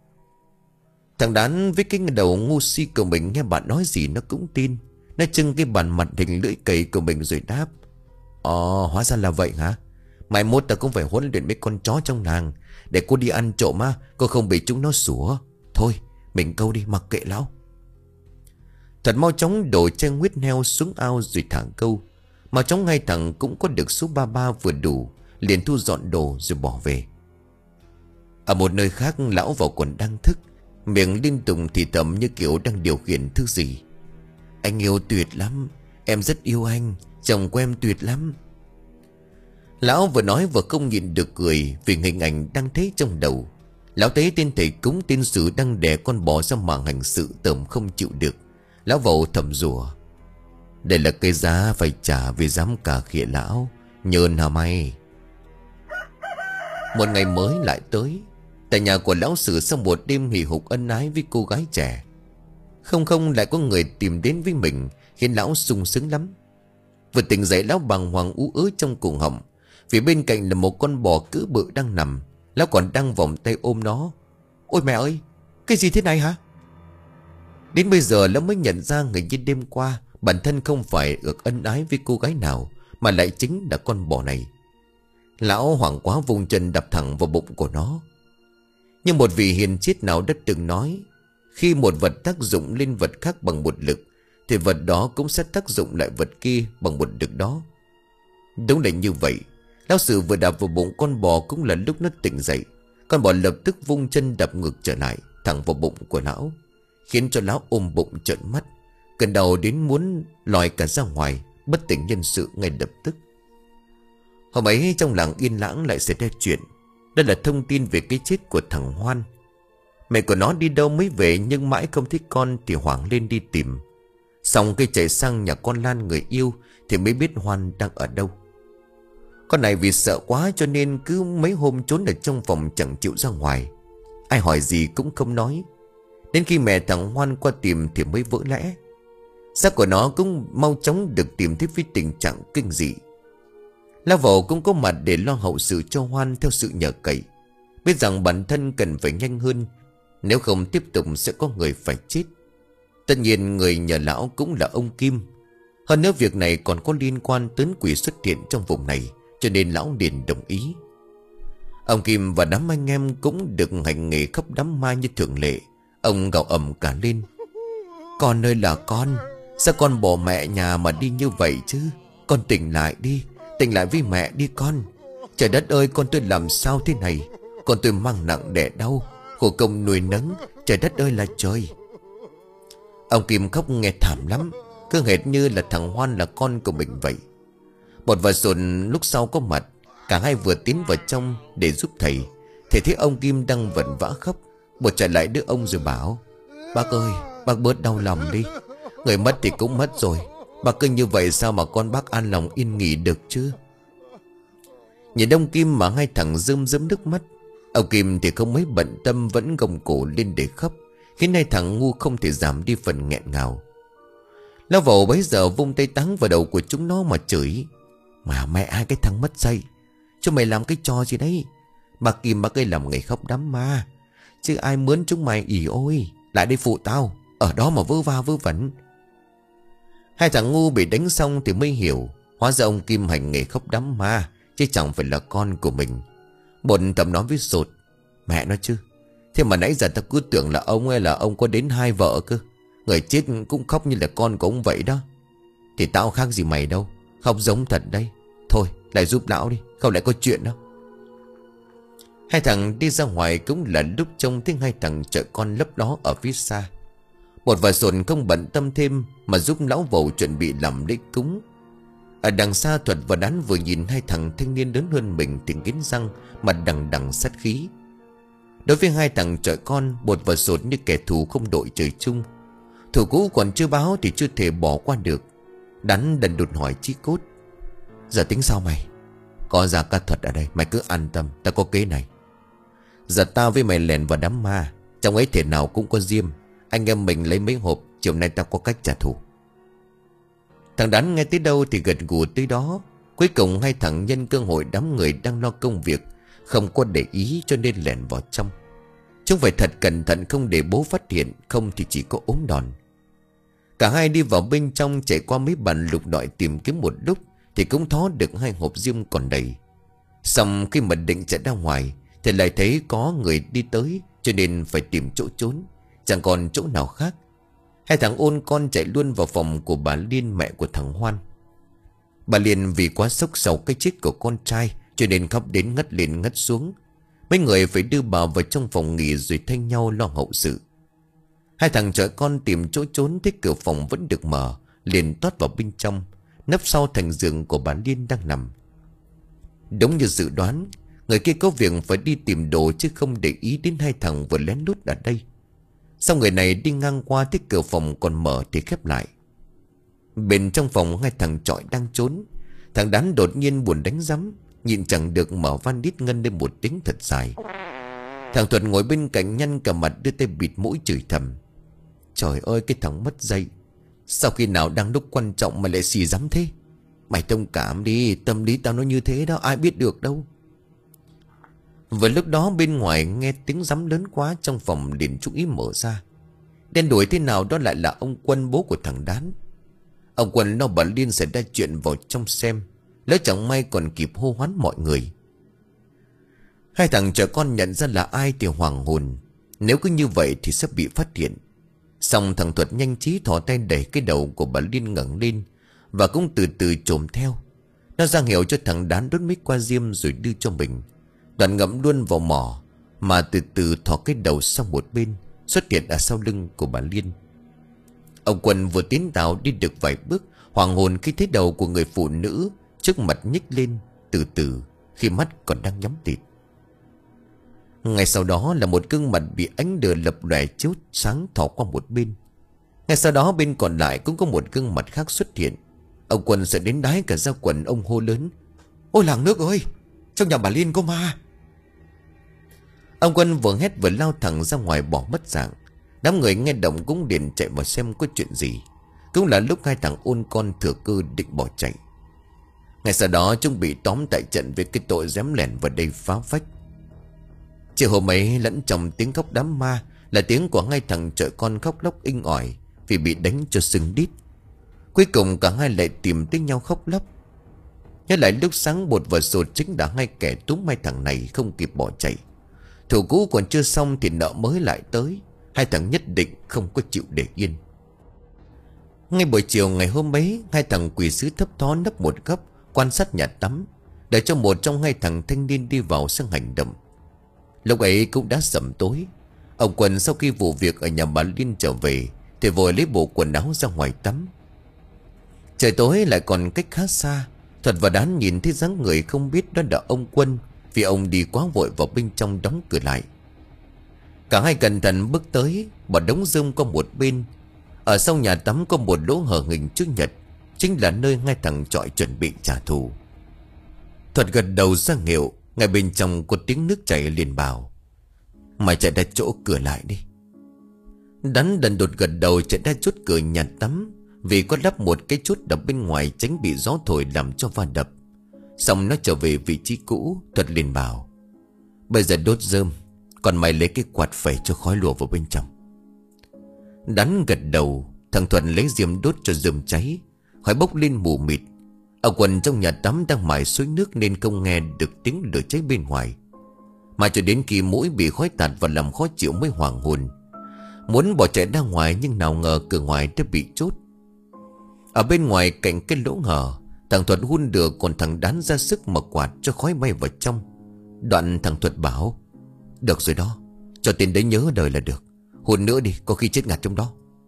Thằng Đán với cái đầu ngu si của mình nghe bạn nói gì nó cũng tin. Nó trưng cái bàn mặt hình lưỡi cầy của mình rồi đáp. Ồ, hóa ra là vậy hả? Mai mốt ta cũng phải huấn luyện mấy con chó trong làng, để cô đi ăn trộm á, cô không bị chúng nó sủa. Thôi, mình câu đi, mặc kệ lão. Thật mau chóng đổ chai huyết heo xuống ao rồi thả câu. Mau chóng ngay thằng cũng có được số ba ba vừa đủ, liền thu dọn đồ rồi bỏ về. Ở một nơi khác, lão vào còn đang thức, miệng liên tục thì thầm như kiểu đang điều khiển thứ gì. Anh yêu tuyệt lắm, em rất yêu anh, chồng của em tuyệt lắm. Lão vừa nói vừa không nhịn được cười vì hình ảnh đang thấy trong đầu. Lão thấy tên thầy cúng tên Sử đang đè con bò ra màn hành sự tởm không chịu được. Lão vào thầm rủa: đây là cái giá phải trả vì dám cà khịa lão, nhơn hả mày. Một ngày mới lại tới. Tại nhà của lão Sử, sau một đêm hì hục ân ái với cô gái trẻ, không không lại có người tìm đến với mình, khiến lão sung sướng lắm. Vừa tỉnh dậy, lão bàng hoàng ú ớ trong cổ họng. Phía bên cạnh là một con bò cỡ bự đang nằm. Lão còn đang vòng tay ôm nó. Ôi mẹ ơi, cái gì thế này hả? Đến bây giờ lão mới nhận ra người như đêm qua bản thân không phải được ân ái với cô gái nào, mà lại chính là con bò này. Lão hoảng quá vùng chân đập thẳng vào bụng của nó. Nhưng một vị hiền triết nào đã từng nói, khi một vật tác dụng lên vật khác bằng một lực, thì vật đó cũng sẽ tác dụng lại vật kia bằng một lực đó. Đúng là như vậy. Lão Sử vừa đạp vào bụng con bò cũng là lúc nó tỉnh dậy. Con bò lập tức vung chân đập ngược trở lại, thẳng vào bụng của lão, khiến cho lão ôm bụng trợn mắt, cơn đau đến muốn lòi cả ra ngoài, bất tỉnh nhân sự ngay lập tức. Hôm ấy trong làng yên lãng lại xảy ra chuyện. Đây là thông tin về cái chết của thằng Hoan. Mẹ của nó đi đâu mới về, nhưng mãi không thích con thì hoảng lên đi tìm. Xong khi chạy sang nhà con Lan người yêu thì mới biết Hoan đang ở đâu. Con này vì sợ quá cho nên cứ mấy hôm trốn ở trong phòng chẳng chịu ra ngoài. Ai hỏi gì cũng không nói. Đến khi mẹ thằng Hoan qua tìm thì mới vỡ lẽ. Xác của nó cũng mau chóng được tìm thấy với tình trạng kinh dị. Lão Vầu cũng có mặt để lo hậu sự cho Hoan theo sự nhờ cậy, biết rằng bản thân cần phải nhanh hơn, nếu không tiếp tục sẽ có người phải chết. Tất nhiên người nhờ lão cũng là ông Kim. Hơn nữa việc này còn có liên quan tới quỷ xuất hiện trong vùng này, cho nên lão liền đồng ý. Ông Kim và đám anh em cũng được hành nghề khóc đám ma như thường lệ. Ông gào ầm cả lên: con ơi là con, sao con bỏ mẹ nhà mà đi như vậy chứ? Con tỉnh lại đi, tỉnh lại với mẹ đi con. Trời đất ơi, con tôi làm sao thế này? Con tôi mang nặng đẻ đau, khổ công nuôi nấng, trời đất ơi là trời. Ông Kim khóc nghe thảm lắm, cứ hệt như là thằng Hoan là con của mình vậy. Một vài sồn lúc sau có mặt, cả hai vừa tiến vào trong để giúp thầy. Thầy thấy ông Kim đang vẩn vã khóc, bột chạy lại đứa ông rồi bảo: bác ơi, bác bớt đau lòng đi. Người mất thì cũng mất rồi, bác cứ như vậy sao mà con bác an lòng yên nghỉ được chứ? Nhìn ông Kim mà hai thằng rơm rớm nước mắt. Ông Kim thì không mấy bận tâm, vẫn gồng cổ lên để khóc, khiến hai thằng ngu không thể giảm đi phần nghẹn ngào. Lão Vầu bấy giờ vung tay táng vào đầu của chúng nó mà chửi: mà mẹ ai cái thằng mất dạy, cho mày làm cái trò gì đấy? Bác Kim bác ấy làm nghề khóc đám ma, chứ ai mướn chúng mày ỉ ôi lại đây phụ tao, ở đó mà vơ va vơ vẩn. Hai thằng ngu bị đánh xong thì mới hiểu, hóa ra ông Kim hành nghề khóc đám ma, chứ chẳng phải là con của mình. Một thầm nói với sột: mẹ nói chứ, thế mà nãy giờ tao cứ tưởng là ông hay là ông có đến hai vợ cơ. Người chết cũng khóc như là con của ông vậy đó. Thì tao khác gì mày đâu, khóc giống thật đây. Thôi lại giúp lão đi, không lại có chuyện đâu. Hai thằng đi ra ngoài cũng là lúc trông thấy hai thằng chợ con lấp ló ở phía xa. Một vài sồn không bận tâm thêm mà giúp lão Vầu chuẩn bị làm lễ cúng. Ở đằng xa Thuật và Đán vừa nhìn hai thằng thanh niên lớn hơn mình thì nghiến răng mà đằng đằng sát khí. Đối với hai thằng chợ con, Bột và Sột như kẻ thù không đội trời chung. Thủ cũ còn chưa báo thì chưa thể bỏ qua được. Đán đần đột hỏi Chí Cốt: giờ tính sao mày? Có ra ca Thuật ở đây, mày cứ an tâm, ta có kế này. Giờ tao với mày lèn vào đám ma, trong ấy thể nào cũng có diêm. Anh em mình lấy mấy hộp, chiều nay tao có cách trả thù. Thằng Đán nghe tới đâu thì gật gù tới đó. Cuối cùng hai thằng nhân cơ hội đám người đang lo công việc, không có để ý cho nên lèn vào trong. Chúng phải thật cẩn thận không để bố phát hiện, không thì chỉ có ốm đòn. Cả hai đi vào bên trong, chạy qua mấy bàn lục lọi tìm kiếm một lúc thì cũng thó được hai hộp diêm còn đầy. Xong khi mà định chạy ra ngoài thì lại thấy có người đi tới, cho nên phải tìm chỗ trốn, chẳng còn chỗ nào khác. Hai thằng ôn con chạy luôn vào phòng của bà Liên, mẹ của thằng Hoan. Bà Liên vì quá sốc sau cái chết của con trai cho nên khóc đến ngất lên ngất xuống. Mấy người phải đưa bà vào trong phòng nghỉ rồi thay nhau lo hậu sự. Hai thằng trẻ con tìm chỗ trốn, thấy cửa phòng vẫn được mở, liền tót vào bên trong, nấp sau thành giường của bà Liên đang nằm. Đúng như dự đoán, người kia có việc phải đi tìm đồ chứ không để ý đến hai thằng vừa lén lút ở đây. Sau người này đi ngang qua thấy cửa phòng còn mở thì khép lại. Bên trong phòng hai thằng trọi đang trốn. Thằng Đán đột nhiên buồn đánh rắm, nhịn chẳng được mở van đít ngân lên một tiếng thật dài. Thằng Thuật ngồi bên cạnh nhăn cả mặt, đưa tay bịt mũi chửi thầm: Trời ơi, cái thằng mất dạy, sao khi nào đang lúc quan trọng mà lại xì dám thế? Mày thông cảm đi, tâm lý tao nó như thế đó, ai biết được đâu. Vừa lúc đó bên ngoài nghe tiếng rắm lớn quá, trong phòng liền chú ý mở ra. Đen đuổi thế nào đó lại là ông Quân, bố của thằng Đán. Ông Quân lo bà Liên xảy ra chuyện vào trong xem, lỡ chẳng may còn kịp hô hoán mọi người. Hai thằng trẻ con nhận ra là ai thì hoàng hồn. Nếu cứ như vậy thì sẽ bị phát hiện. Xong thằng Thuật nhanh trí thò tay đẩy cái đầu của bà Liên ngẩng lên, và cũng từ từ trồm theo. Nó ra hiệu cho thằng Đán đốt mic qua diêm rồi đưa cho mình. Đoạn ngậm luôn vào mỏ, mà từ từ thò cái đầu sang một bên, xuất hiện ở sau lưng của bà Liên. Ông Quân vừa tiến vào đi được vài bước, hoàng hồn khi thấy đầu của người phụ nữ trước mặt nhích lên từ từ, khi mắt còn đang nhắm tịt. Ngay sau đó là một gương mặt bị ánh lửa lập lòe chiếu sáng thò qua một bên. Ngay sau đó bên còn lại cũng có một gương mặt khác xuất hiện. Ông Quân sợ đến đái cả da quần, ông hô lớn: Ôi làng nước ơi, trong nhà bà Liên có ma! Ông Quân vừa hét vừa lao thẳng ra ngoài bỏ mất dạng. Đám người nghe động cũng liền chạy vào xem có chuyện gì. Cũng là lúc hai thằng ôn con thừa cơ định bỏ chạy. Ngay sau đó chúng bị tóm tại trận với cái tội dám lẻn vào đây phá phách. Chiều hôm ấy lẫn trong tiếng khóc đám ma là tiếng của hai thằng trẻ con khóc lóc inh ỏi vì bị đánh cho sưng đít. Cuối cùng cả hai lại tìm tới nhau khóc lóc. Nhớ lại lúc sáng Bột và Sột chính đã hai kẻ túm hai thằng này không kịp bỏ chạy. Thủ cũ còn chưa xong thì nợ mới lại tới. Hai thằng nhất định không có chịu để yên. Ngay buổi chiều ngày hôm ấy, hai thằng quỷ sứ thấp thó nấp một góc quan sát nhà tắm, để cho một trong hai thằng thanh niên đi vào sang hành động. Lúc ấy cũng đã sẩm tối. Ông Quân sau khi vụ việc ở nhà bà Liên trở về thì vội lấy bộ quần áo ra ngoài tắm. Trời tối lại còn cách khá xa. Thuật và Đán nhìn thấy dáng người không biết đó là ông Quân, vì ông đi quá vội vào bên trong đóng cửa lại. Cả hai cẩn thận bước tới, bỏ đống rơm qua một bên. Ở sau nhà tắm có một lỗ hở hình chữ nhật, chính là nơi hai thằng trọi chuẩn bị trả thù. Thuật gật đầu ra hiệu. Ngay bên trong có tiếng nước chảy liền bảo: Mày chạy ra chỗ cửa lại đi. Đắn đần đột gật đầu chạy ra chốt cửa nhà tắm, vì có lắp một cái chốt đập bên ngoài tránh bị gió thổi làm cho va đập. Xong nó trở về vị trí cũ. Thuật liền bảo: Bây giờ đốt rơm, còn mày lấy cái quạt phẩy cho khói lùa vào bên trong. Đắn gật đầu. Thằng Thuận lấy diêm đốt cho rơm cháy. Khói bốc lên mù mịt. Ông Quân trong nhà tắm đang mải xối nước nên không nghe được tiếng lửa cháy bên ngoài. Mà cho đến khi mũi bị khói tạt và làm khó chịu mới hoảng hồn. Muốn bỏ chạy ra ngoài nhưng nào ngờ cửa ngoài đã bị chốt. Ở bên ngoài cạnh cái lỗ hở, thằng Thuật hun lửa, còn thằng Đán ra sức mở quạt cho khói bay vào trong. Đoạn thằng Thuật bảo: Được rồi đó, cho tên đấy nhớ đời là được. Hôn nữa đi, có khi chết ngạt trong đó.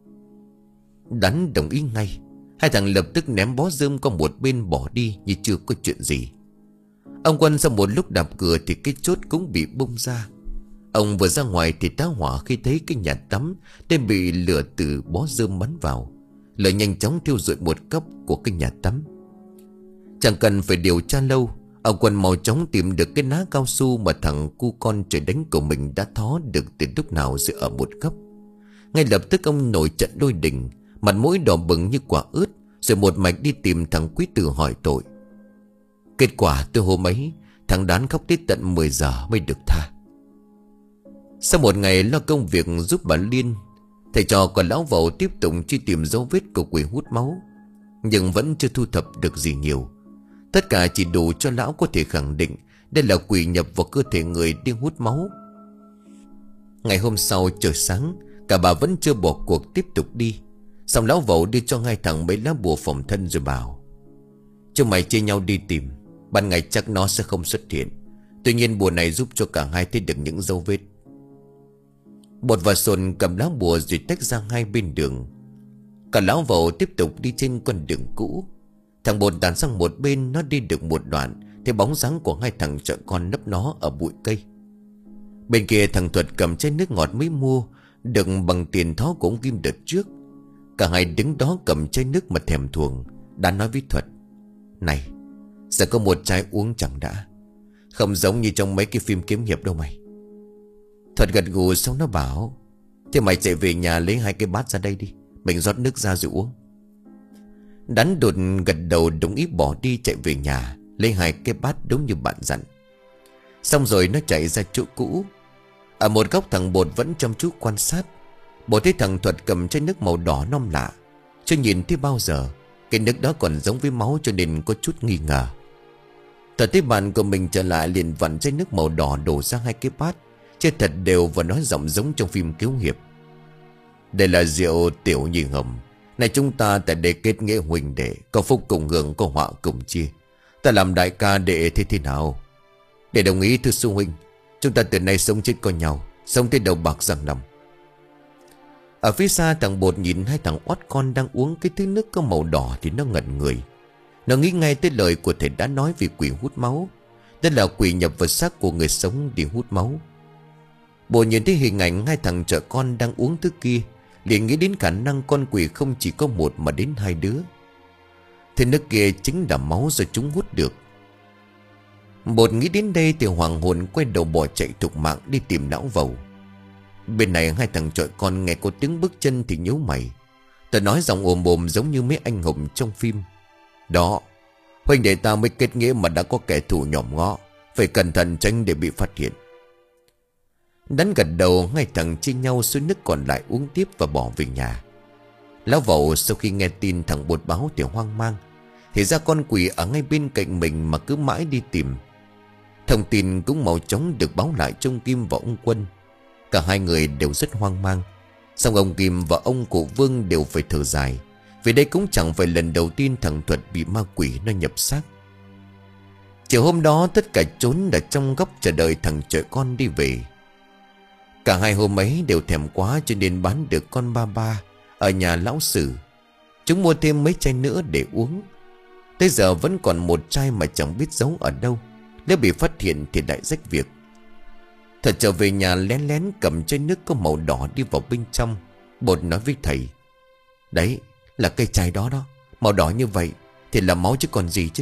Đán đồng ý ngay. Hai thằng lập tức ném bó rơm qua một bên bỏ đi như chưa có chuyện gì. Ông Quân sau một lúc đạp cửa thì cái chốt cũng bị bung ra. Ông vừa ra ngoài thì tá hỏa khi thấy cái nhà tắm đang bị lửa từ bó rơm bắn vào. Lửa nhanh chóng thiêu rụi một góc của cái nhà tắm. Chẳng cần phải điều tra lâu, ông Quân mau chóng tìm được cái ná cao su mà thằng cu con trời đánh của mình đã thó được từ lúc nào giữa ở một góc. Ngay lập tức ông nổi trận đôi đỉnh, mặt mũi đỏ bừng như quả ớt, rồi một mạch đi tìm thằng Quý Tử hỏi tội. Kết quả từ hôm ấy, thằng Đán khóc tới tận mười giờ mới được tha. Sau một ngày lo công việc giúp bà Liên, thầy trò của lão Vẩu tiếp tục truy tìm dấu vết của quỷ hút máu, nhưng vẫn chưa thu thập được gì nhiều. Tất cả chỉ đủ cho lão có thể khẳng định đây là quỷ nhập vào cơ thể người đi hút máu. Ngày hôm sau trời sáng, cả bà vẫn chưa bỏ cuộc tiếp tục đi. Xong lão vẩu đưa cho hai thằng mấy lá bùa phòng thân rồi bảo: chúng mày chia nhau đi tìm, ban ngày chắc nó sẽ không xuất hiện. Tuy nhiên bùa này giúp cho cả hai thấy được những dấu vết. Bột và Sồn cầm lá bùa rồi tách ra hai bên đường. Cả lão vẩu tiếp tục đi trên con đường cũ. Thằng Bột tàn sang một bên. Nó đi được một đoạn thì bóng dáng của hai thằng chợ con nấp nó ở bụi cây. Bên kia thằng Thuật cầm chai nước ngọt mới mua được bằng tiền thó của ông Kim đợt trước. Cả hai đứng đó cầm chai nước mà thèm thuồng. Đã nói với Thuật: này, sẽ có một chai uống chẳng đã. Không giống như trong mấy cái phim kiếm hiệp đâu mày. Thuật gật gù xong nó bảo: thế mày chạy về nhà lấy hai cái bát ra đây đi, mình rót nước ra rồi uống. Đắn đột gật đầu đồng ý bỏ đi chạy về nhà lấy hai cái bát đúng như bạn dặn. Xong rồi nó chạy ra chỗ cũ. Ở một góc thằng Bột vẫn chăm chú quan sát. Bột thấy thằng Thuật cầm chai nước màu đỏ non lạ, chưa nhìn thấy bao giờ. Cái nước đó còn giống với máu cho nên có chút nghi ngờ. Thuật thấy bạn của mình trở lại liền vặn chai nước màu đỏ đổ ra hai cái bát, chia thật đều và nói giọng giống trong phim cứu hiệp: đây là rượu tiểu nhị hầm. Này chúng ta tại đây kết nghĩa huynh đệ, có phúc cùng hưởng, có họa cùng chia. Ta làm đại ca đệ thế thế nào? Để đồng ý thưa sư huynh, chúng ta từ nay sống chết có nhau, sống tới đầu bạc răng nằm. Ở phía xa thằng Bột nhìn hai thằng oát con đang uống cái thứ nước có màu đỏ thì nó ngẩn người. Nó nghĩ ngay tới lời của thầy đã nói về quỷ hút máu. Đó là quỷ nhập vào xác của người sống để hút máu. Bột nhìn thấy hình ảnh hai thằng chợ con đang uống thứ kia, liền nghĩ đến khả năng con quỷ không chỉ có một mà đến hai đứa. Thế nước kia chính là máu do chúng hút được. Bột nghĩ đến đây thì hoàng hồn quay đầu bỏ chạy thục mạng đi tìm lão vầu. Bên này hai thằng chọi con nghe có tiếng bước chân thì nhíu mày. Tớ nói giọng ồm ồm giống như mấy anh hùng trong phim: đó, huynh đệ ta mới kết nghĩa mà đã có kẻ thù nhòm ngó, phải cẩn thận tránh để bị phát hiện. Đắn gật đầu, hai thằng chia nhau số nước còn lại uống tiếp và bỏ về nhà. Lão vẩu sau khi nghe tin thằng Bột báo thì hoang mang. Thì ra con quỷ ở ngay bên cạnh mình mà cứ mãi đi tìm. Thông tin cũng mau chóng được báo lại cho ông Kim và ông Quân. Cả hai người đều rất hoang mang. Song ông Kim và ông cụ Vương đều phải thở dài, vì đây cũng chẳng phải lần đầu tiên thằng Thuật bị ma quỷ nó nhập xác. Chiều hôm đó tất cả trốn ở trong góc chờ đợi thằng chợ con đi về. Cả hai hôm ấy đều thèm quá cho nên bán được con ba ba ở nhà lão Sử. Chúng mua thêm mấy chai nữa để uống. Tới giờ vẫn còn một chai mà chẳng biết giấu ở đâu. Nếu bị phát hiện thì lại rách việc. Thật trở về nhà lén lén cầm chai nước có màu đỏ đi vào bên trong. Bột nói với thầy: đấy là cây chai đó đó, màu đỏ như vậy thì là máu chứ còn gì chứ.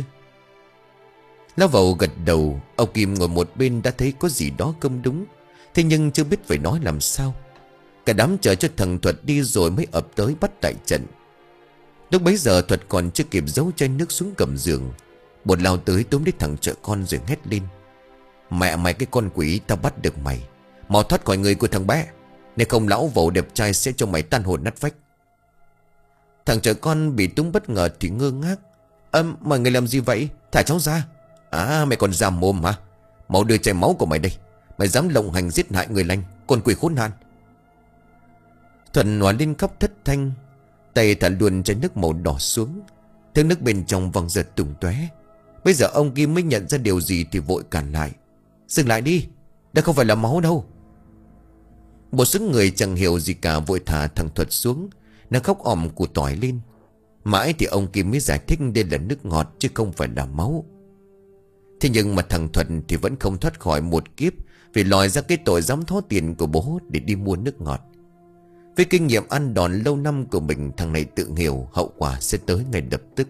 Lão vầu gật đầu. Ông Kim ngồi một bên đã thấy có gì đó không đúng, thế nhưng chưa biết phải nói làm sao. Cả đám chờ cho thằng Thuật đi rồi mới ập tới bắt tại trận. Lúc bấy giờ Thuật còn chưa kịp giấu chai nước xuống cầm giường. Bột lao tới túm lấy thằng chợ con rồi hét lên: mẹ mày cái con quỷ, tao bắt được mày, mau thoát khỏi người của thằng bé, nếu không lão vẩu đẹp trai sẽ cho mày tan hồn nát vách. Thằng chợ con bị túm bất ngờ thì ngơ ngác: Ơ mọi người làm gì vậy, thả cháu ra. À mày còn dám mồm hả? Mau đưa chai máu của mày đây. Mày dám lộng hành giết hại người lành, con quỷ khốn nạn. Thuận hòa lên khóc thất thanh, tay thả luôn chai nước màu đỏ xuống. Thứ nước bên trong văng giật tung tóe. Bây giờ ông Kim mới nhận ra điều gì thì vội cản lại: dừng lại đi, đây không phải là máu đâu. Một số người chẳng hiểu gì cả vội thả thằng Thuật xuống. Nó khóc òm củ tỏi lên. Mãi thì ông Kim mới giải thích đây là nước ngọt chứ không phải là máu. Thế nhưng mà thằng Thuật thì vẫn không thoát khỏi một kiếp, vì lòi ra cái tội dám thó tiền của bố để đi mua nước ngọt. Với kinh nghiệm ăn đòn lâu năm của mình, thằng này tự hiểu hậu quả sẽ tới ngay lập tức.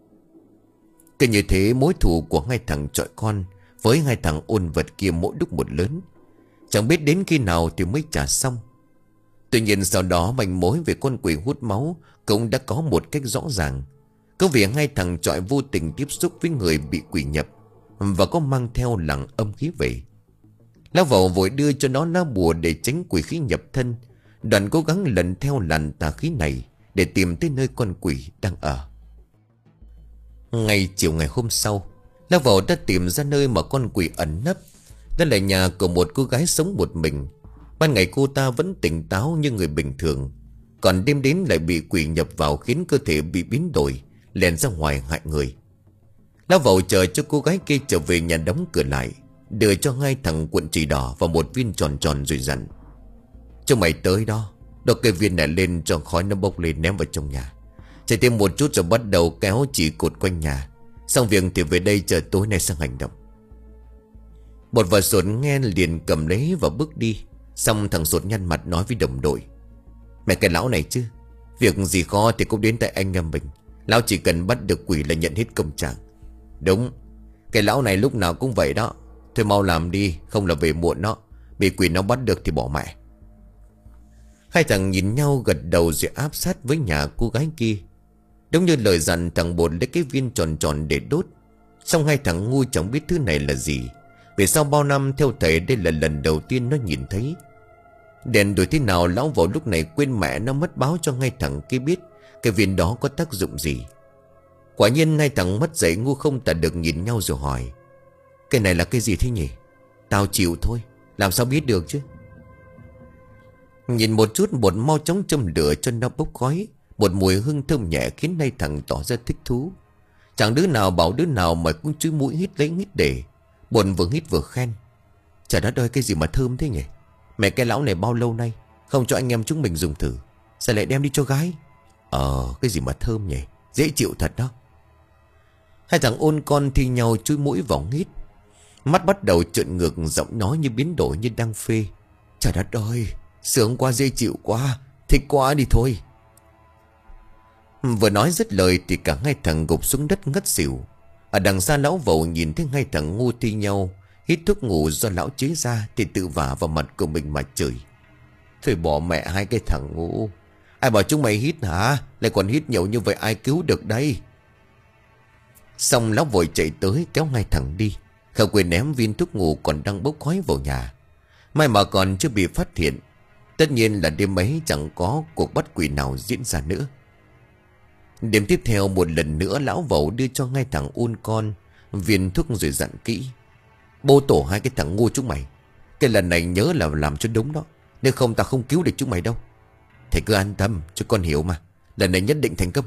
Cứ như thế mối thù của hai thằng chọi con với hai thằng ôn vật kia mỗi lúc một lớn, chẳng biết đến khi nào thì mới trả xong. Tuy nhiên sau đó manh mối về con quỷ hút máu cũng đã có một cách rõ ràng. Có việc hai thằng chọi vô tình tiếp xúc với người bị quỷ nhập và có mang theo lẳng âm khí về. Lão vẩu vội đưa cho nó lá bùa để tránh quỷ khí nhập thân. Đoàn cố gắng lần theo làn tà khí này để tìm tới nơi con quỷ đang ở. Ngày chiều ngày hôm sau, lão vẩu đã tìm ra nơi mà con quỷ ẩn nấp. Đó là nhà của một cô gái sống một mình. Ban ngày cô ta vẫn tỉnh táo như người bình thường. Còn đêm đến lại bị quỷ nhập vào, khiến cơ thể bị biến đổi, lèn ra ngoài hại người. Lão Vẩu chờ cho cô gái kia trở về nhà đóng cửa lại, đưa cho ngay thằng cuộn chỉ đỏ và một viên tròn tròn rồi dặn: "Cho mày tới đó, đốt cái viên này lên cho khói nó bốc lên, ném vào trong nhà. Chạy thêm một chút rồi bắt đầu kéo chỉ cột quanh nhà. Xong việc thì về đây chờ tối nay sang hành động." Bột và Sột nghe liền cầm lấy và bước đi. Xong thằng Sột nhăn mặt nói với đồng đội: "Mẹ cái lão này chứ, việc gì khó thì cũng đến tại anh em mình. Lão chỉ cần bắt được quỷ là nhận hết công trạng." "Đúng, cái lão này lúc nào cũng vậy đó. Thôi mau làm đi, không là về muộn đó. Bị quỷ nó bắt được thì bỏ mẹ." Hai thằng nhìn nhau gật đầu rồi áp sát với nhà cô gái kia. Đúng như lời dặn, thằng Bột lấy cái viên tròn tròn để đốt. Xong hai thằng ngu chẳng biết thứ này là gì, vì sau bao năm theo thầy đây là lần đầu tiên nó nhìn thấy. Đèn đổi thế nào lão Vẩu lúc này quên mẹ nó mất báo cho ngay thằng kia biết cái viên đó có tác dụng gì. Quả nhiên hai thằng mất dậy ngu không tả được nhìn nhau rồi hỏi: "Cái này là cái gì thế nhỉ?" "Tao chịu thôi, làm sao biết được chứ." Nhìn một chút, Bột mau chóng châm lửa cho nó bốc khói. Một mùi hương thơm nhẹ khiến hai thằng tỏ ra thích thú. Chẳng đứa nào bảo đứa nào mà cũng chúi mũi hít lấy hít để. Bột vừa hít vừa khen: "Trời đất ơi, cái gì mà thơm thế nhỉ? Mẹ cái lão này bao lâu nay không cho anh em chúng mình dùng thử, sao lại đem đi cho gái? Ờ, cái gì mà thơm nhỉ, dễ chịu thật đó." Hai thằng ôn con thi nhau chui mũi vào hít. Mắt bắt đầu trợn ngược, giọng nói như biến đổi như đang phê: "Trời đất ơi, sướng quá, dễ chịu quá, thích quá đi thôi." Vừa nói dứt lời thì cả hai thằng gục xuống đất ngất xỉu. Ở đằng xa lão Vẩu nhìn thấy hai thằng ngu thi nhau hít thuốc ngủ do lão chế ra thì tự vả vào mặt của mình mà chửi: "Thôi bỏ mẹ hai cái thằng ngu, ai bảo chúng mày hít hả? Lại còn hít nhiều như vậy ai cứu được đây?" Xong lão vội chạy tới kéo hai thằng đi, không quên ném viên thuốc ngủ còn đang bốc khói vào nhà. May mà còn chưa bị phát hiện. Tất nhiên là đêm ấy chẳng có cuộc bắt quỷ nào diễn ra nữa. Đêm tiếp theo một lần nữa lão Vẩu đưa cho ngay thằng ôn con viên thuốc rồi dặn kỹ: "Bố tổ hai cái thằng ngu chúng mày, cái lần này nhớ là làm cho đúng đó, nếu không ta không cứu được chúng mày đâu. Thầy cứ an tâm, cho con hiểu mà, lần này nhất định thành công."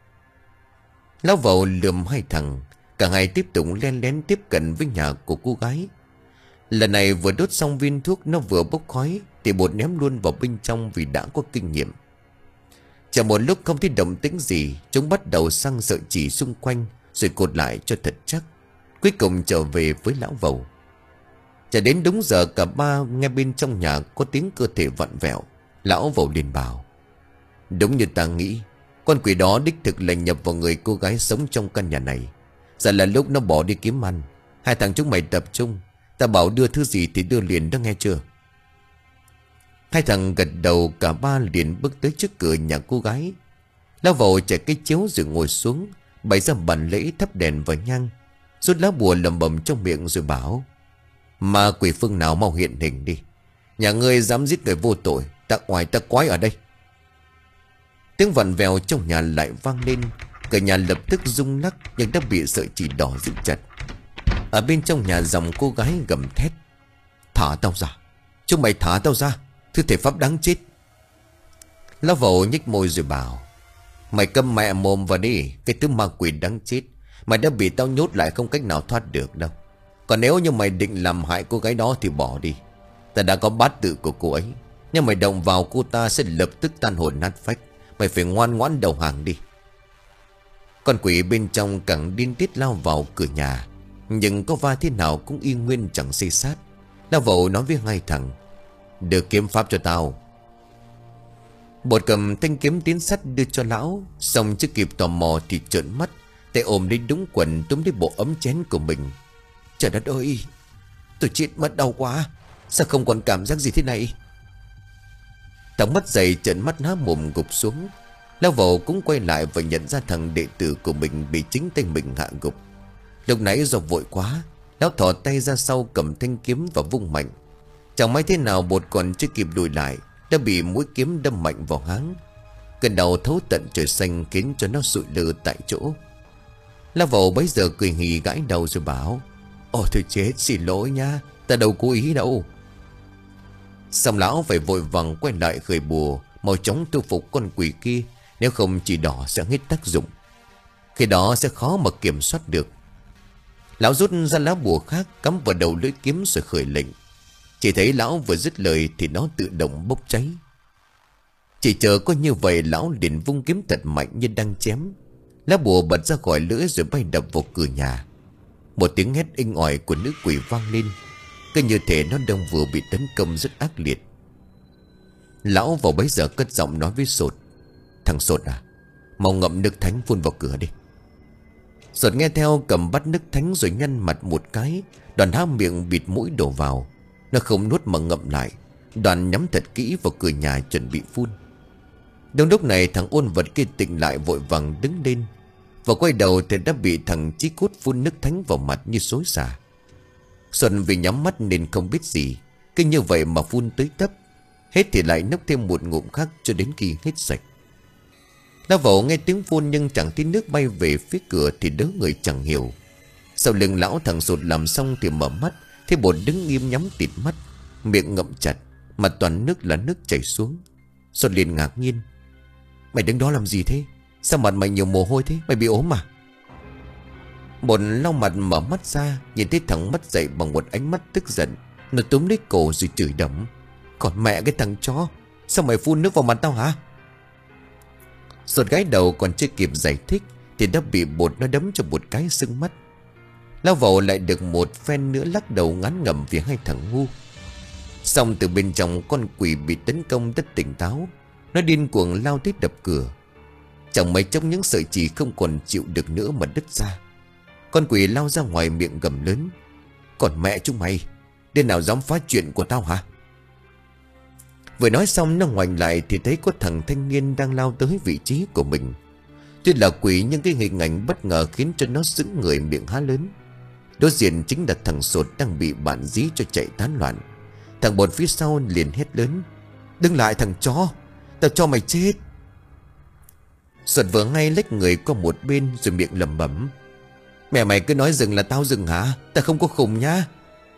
Lão Vẩu lườm hai thằng. Cả hai tiếp tục len lén tiếp cận với nhà của cô gái. Lần này vừa đốt xong viên thuốc nó vừa bốc khói thì Bột ném luôn vào bên trong vì đã có kinh nghiệm. Chờ một lúc không thấy động tĩnh gì, chúng bắt đầu xăng sợi chỉ xung quanh rồi cột lại cho thật chắc. Cuối cùng trở về với lão Vẩu. Chờ đến đúng giờ cả ba nghe bên trong nhà có tiếng cơ thể vặn vẹo. Lão Vẩu liền bảo: "Đúng như ta nghĩ, con quỷ đó đích thực là nhập vào người cô gái sống trong căn nhà này. Giờ là lúc nó bỏ đi kiếm ăn. Hai thằng chúng mày tập trung, ta bảo đưa thứ gì thì đưa liền đó, nghe chưa?" Hai thằng gật đầu, cả ba liền bước tới trước cửa nhà cô gái. Lão Vẩu chạy cái chiếu rồi ngồi xuống, bày ra bàn lễ, thắp đèn và nhang, rút lá bùa lầm bầm trong miệng rồi bảo: "Ma quỷ phương nào mau hiện hình đi. Nhà ngươi dám giết người vô tội, ta oai ta quái ở đây." Tiếng vặn vẹo trong nhà lại vang lên. Cả nhà lập tức rung lắc nhưng đã bị sợi chỉ đỏ giữ chặt. Ở bên trong nhà dòng cô gái gầm thét: "Thả tao ra, chúng mày thả tao ra, thứ thể pháp đáng chết." Lão Vẩu nhếch môi rồi bảo: "Mày câm mẹ mồm vào đi, cái thứ ma quỷ đáng chết. Mày đã bị tao nhốt lại không cách nào thoát được đâu. Còn nếu như mày định làm hại cô gái đó thì bỏ đi. Ta đã có bát tự của cô ấy. Nhưng mày động vào cô ta sẽ lập tức tan hồn nát phách. Mày phải ngoan ngoãn đầu hàng đi." Con quỷ bên trong càng điên tiết lao vào cửa nhà, nhưng có va thế nào cũng y nguyên chẳng xây sát. Lão Vẩu nói với hai thằng: "Đưa kiếm pháp cho tao." Bột cầm thanh kiếm tiến sắt đưa cho lão. Xong chưa kịp tò mò thì trợn mắt, tay ôm lấy đúng quần túm lấy bộ ấm chén của mình. "Trời đất ơi, tôi chết mất, đau quá, sao không còn cảm giác gì thế này?" Thằng mất dậy trợn mắt há mồm gục xuống. Lão Vẩu cũng quay lại và nhận ra thằng đệ tử của mình bị chính tay mình hạ gục. Lúc nãy do vội quá, lão thò tay ra sau cầm thanh kiếm và vung mạnh. Chẳng may thế nào Bột còn chưa kịp lùi lại đã bị mũi kiếm đâm mạnh vào háng. Cơn đau thấu tận trời xanh khiến cho nó sụi lơ tại chỗ. Lão Vẩu bấy giờ cười hì gãi đầu rồi bảo: "Ôi thôi chết, xin lỗi nha, ta đâu cố ý đâu." Xong lão phải vội vàng quay lại khởi bùa. Mau chóng thu phục con quỷ kia, nếu không chỉ đỏ sẽ hết tác dụng. Khi đó sẽ khó mà kiểm soát được. Lão rút ra lá bùa khác, cắm vào đầu lưỡi kiếm rồi khởi lệnh. Chỉ thấy lão vừa dứt lời thì nó tự động bốc cháy. Chỉ chờ có như vậy, lão liền vung kiếm thật mạnh như đang chém. Lá bùa bật ra khỏi lưỡi rồi bay đập vào cửa nhà. Một tiếng hét inh ỏi của nữ quỷ vang lên, cứ như thể nó đang vừa bị tấn công rất ác liệt. Lão vào bấy giờ cất giọng nói với Sột: "Thằng Sột à, mau ngậm nước thánh phun vào cửa đi." Sột nghe theo, cầm bát nước thánh rồi nhăn mặt một cái, Đoàn há miệng bịt mũi đổ vào. Nó không nuốt mà ngậm lại. Đoàn nhắm thật kỹ vào cửa nhà chuẩn bị phun. Đúng lúc này thằng ôn vật kia tỉnh lại, vội vàng đứng lên và quay đầu thì đã bị thằng Chí Cút phun nước thánh vào mặt như xối xả. Xuân vì nhắm mắt nên không biết gì, cứ như vậy mà phun tới tấp. Hết thì lại nốc thêm một ngụm khác cho đến khi hết sạch. Lão Vẩu nghe tiếng phun nhưng chẳng thấy nước bay về phía cửa thì đỡ người chẳng hiểu. Sau lưng lão, thằng Sột làm xong thì mở mắt, thấy Bột đứng nghiêm nhắm tịt mắt, miệng ngậm chặt, mặt toàn nước là nước chảy xuống. Sột liền ngạc nhiên: "Mày đứng đó làm gì thế? Sao mặt mày nhiều mồ hôi thế? Mày bị ốm à?" Bột lau mặt mở mắt ra, nhìn thấy thằng mất dậy bằng một ánh mắt tức giận. Nó túm lấy cổ rồi chửi đẫm: "Còn mẹ cái thằng chó, sao mày phun nước vào mặt tao hả?" Sột gái đầu còn chưa kịp giải thích thì đã bị Bột nó đấm cho một cái sưng mắt. Lão Vẩu lại được một phen nữa lắc đầu ngán ngẩm vì hai thằng ngu. Xong từ bên trong, con quỷ bị tấn công rất tỉnh táo. Nó điên cuồng lao tới đập cửa. Chẳng mấy chốc những sợi chỉ không còn chịu được nữa mà đứt ra. Con quỷ lao ra ngoài miệng gầm lớn: "Còn mẹ chúng mày, đêm nào dám phá chuyện của tao hả?" Vừa nói xong nó ngoảnh lại thì thấy có thằng thanh niên đang lao tới vị trí của mình. Tuy là quỷ nhưng cái hình ảnh bất ngờ khiến cho nó sững người, miệng há lớn. Đối diện chính là thằng Sột đang bị bạn dí cho chạy tán loạn. Thằng Bột phía sau liền hét lớn: "Đừng lại thằng chó, tao cho mày chết." Sột vừa ngay lách người qua một bên rồi miệng lẩm bẩm: "Mẹ mày cứ nói dừng là tao dừng hả? Tao không có khùng nhá."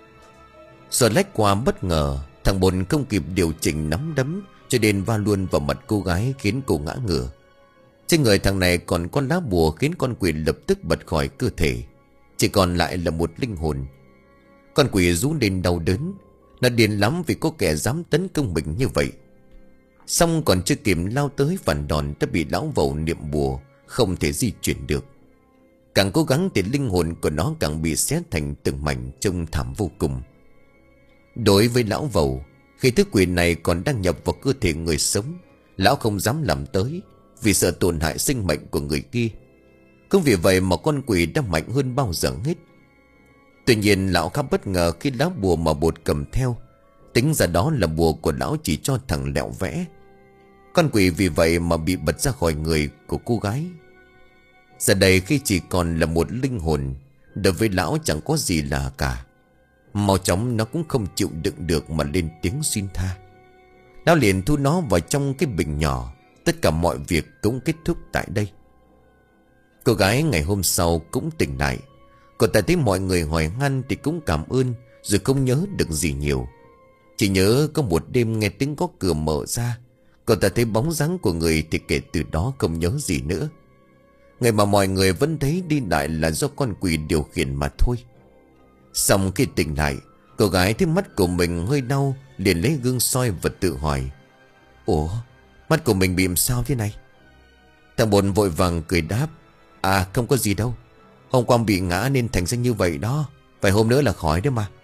Sột lách qua bất ngờ, thằng Bột không kịp điều chỉnh nắm đấm cho nên va luôn vào mặt cô gái khiến cô ngã ngửa. Trên người thằng này còn con lá bùa khiến con quỷ lập tức bật khỏi cơ thể, chỉ còn lại là một linh hồn. Con quỷ rú lên đau đớn. Nó điên lắm vì có kẻ dám tấn công mình như vậy. Xong còn chưa kịp lao tới phản đòn đã bị lão Vẩu niệm bùa không thể di chuyển được. Càng cố gắng thì linh hồn của nó càng bị xé thành từng mảnh, trông thảm vô cùng. Đối với lão Vẩu, khi thứ quỷ này còn đang nhập vào cơ thể người sống, lão không dám làm tới vì sợ tổn hại sinh mệnh của người kia. Không vì vậy mà con quỷ đã mạnh hơn bao giờ hết. Tuy nhiên lão khá bất ngờ khi lá bùa mà Bột cầm theo, tính ra đó là bùa của lão chỉ cho thằng Lẹo vẽ. Con quỷ vì vậy mà bị bật ra khỏi người của cô gái. Giờ đây khi chỉ còn là một linh hồn, đối với lão chẳng có gì là cả. Mau chóng nó cũng không chịu đựng được mà lên tiếng xin tha. Lão liền thu nó vào trong cái bình nhỏ. Tất cả mọi việc cũng kết thúc tại đây. Cô gái ngày hôm sau cũng tỉnh lại. Cô ta thấy mọi người hỏi han thì cũng cảm ơn, rồi không nhớ được gì nhiều. Chỉ nhớ có một đêm nghe tiếng có cửa mở ra. Cô ta thấy bóng dáng của người thì kể từ đó không nhớ gì nữa. Ngày mà mọi người vẫn thấy đi lại là do con quỷ điều khiển mà thôi. Xong khi tỉnh lại, cô gái thấy mắt của mình hơi đau, liền lấy gương soi và tự hỏi: "Ủa, mắt của mình bị làm sao thế này?" Thằng Bột vội vàng cười đáp: "À không có gì đâu, hôm qua bị ngã nên thành ra như vậy đó, vài hôm nữa là khỏi đấy mà."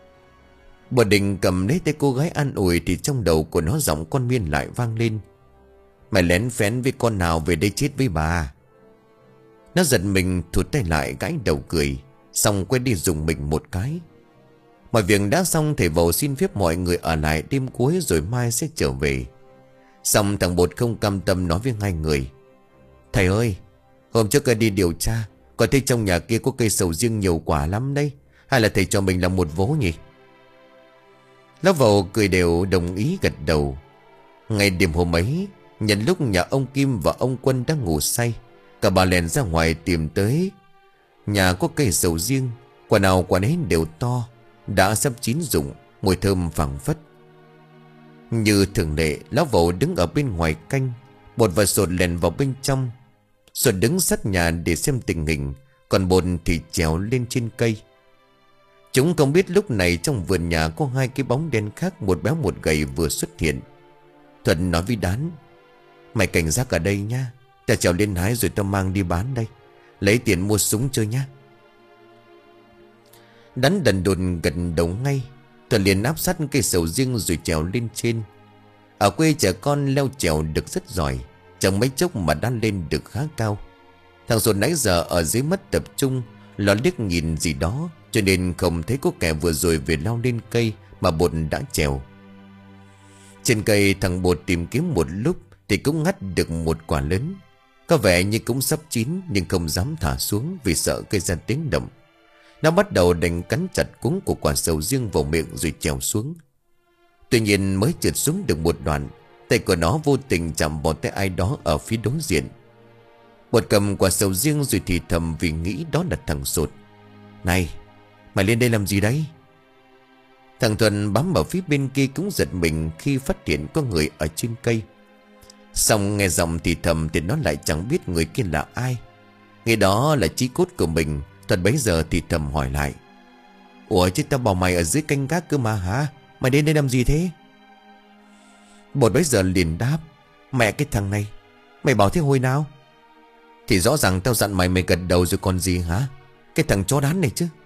Bột định cầm lấy tay cô gái an ủi thì trong đầu của nó giọng con Miên lại vang lên: "Mày lén phén với con nào về đây chết với bà?" Nó giật mình thụt tay lại, gãi đầu cười, xong quay đi dùng mình một cái. Mọi việc đã xong, thầy Vẩu xin phép mọi người ở lại đêm cuối rồi mai sẽ trở về. Xong thằng Bột không cam tâm nói với hai người: "Thầy ơi, hôm trước đi điều tra, có thấy trong nhà kia có cây sầu riêng nhiều quả lắm đấy, hay là thầy cho mình làm một vố nhỉ?" Lão Vẩu cười đều đồng ý gật đầu. Ngày đêm hôm ấy, nhân lúc nhà ông Kim và ông Quân đang ngủ say, cả bà lèn ra ngoài tìm tới nhà có cây sầu riêng. Quả nào quả nấy đều to, đã sắp chín rụng, mùi thơm phảng phất. Như thường lệ, lão Vẩu đứng ở bên ngoài canh. Bột và Sột lèn vào bên trong. Sột đứng sát nhà để xem tình hình, còn Bột thì trèo lên trên cây. Chúng không biết lúc này trong vườn nhà có hai cái bóng đen khác, một béo một gầy vừa xuất hiện. Thuận nói với Đán: "Mày cảnh giác ở đây nha, ta trèo lên hái rồi ta mang đi bán đây, lấy tiền mua súng chơi nhá." Đán đần đồn gật đầu ngay. Thuận liền áp sát cây sầu riêng rồi trèo lên trên. Ở quê trẻ con leo trèo được rất giỏi, chẳng mấy chốc mà đã lên được khá cao. Thằng Sột nãy giờ ở dưới mất tập trung, lo liếc nhìn gì đó, cho nên không thấy có kẻ vừa rồi về lao lên cây mà Bột đã trèo. Trên cây thằng Bột tìm kiếm một lúc thì cũng ngắt được một quả lớn. Có vẻ như cũng sắp chín, nhưng không dám thả xuống vì sợ gây ra tiếng động. Nó bắt đầu đánh cắn chặt cuống của quả sầu riêng vào miệng rồi trèo xuống. Tuy nhiên mới trượt xuống được một đoạn, tay của nó vô tình chạm vào tay ai đó ở phía đối diện. Bột cầm quả sầu riêng rồi thì thầm vì nghĩ đó là thằng Sột. "Này, mày lên đây làm gì đấy?" Thằng Thuận bám ở phía bên kia cũng giật mình khi phát hiện có người ở trên cây. Xong nghe giọng thì thầm thì nó lại chẳng biết người kia là ai. Nghe đó là chí cốt của mình, Thuận bấy giờ thì thầm hỏi lại: "Ủa chứ tao bảo mày ở dưới canh gác cơ mà hả? Mày đến đây làm gì thế?" Bột bấy giờ liền đáp: "Mẹ cái thằng này, mày bảo thế hồi nào?" "Thì rõ ràng tao dặn mày mày gật đầu rồi còn gì hả? Cái thằng chó đán này chứ."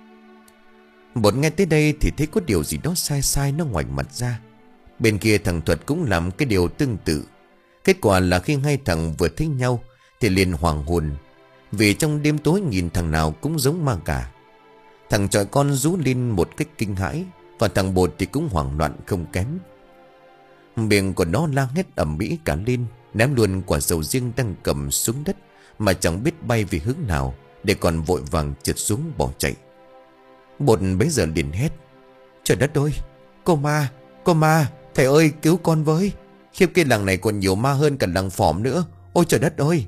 Bột nghe tới đây thì thấy có điều gì đó sai sai, nó ngoảnh mặt ra. Bên kia thằng Thuật cũng làm cái điều tương tự. Kết quả là khi hai thằng vừa thấy nhau thì liền hoàng hồn, vì trong đêm tối nhìn thằng nào cũng giống ma cả. Thằng chọi con rú lên một cách kinh hãi, và thằng Bột thì cũng hoảng loạn không kém. Miệng của nó la hét ầm ĩ cả lên, ném luôn quả sầu riêng đang cầm xuống đất mà chẳng biết bay về hướng nào, để còn vội vàng trượt xuống bỏ chạy. Bột bấy giờ liền hét: "Trời đất ơi, cô ma, cô ma, thầy ơi cứu con với. Khiếp, cái làng này còn nhiều ma hơn cả làng Phỏm nữa. Ôi trời đất ơi!"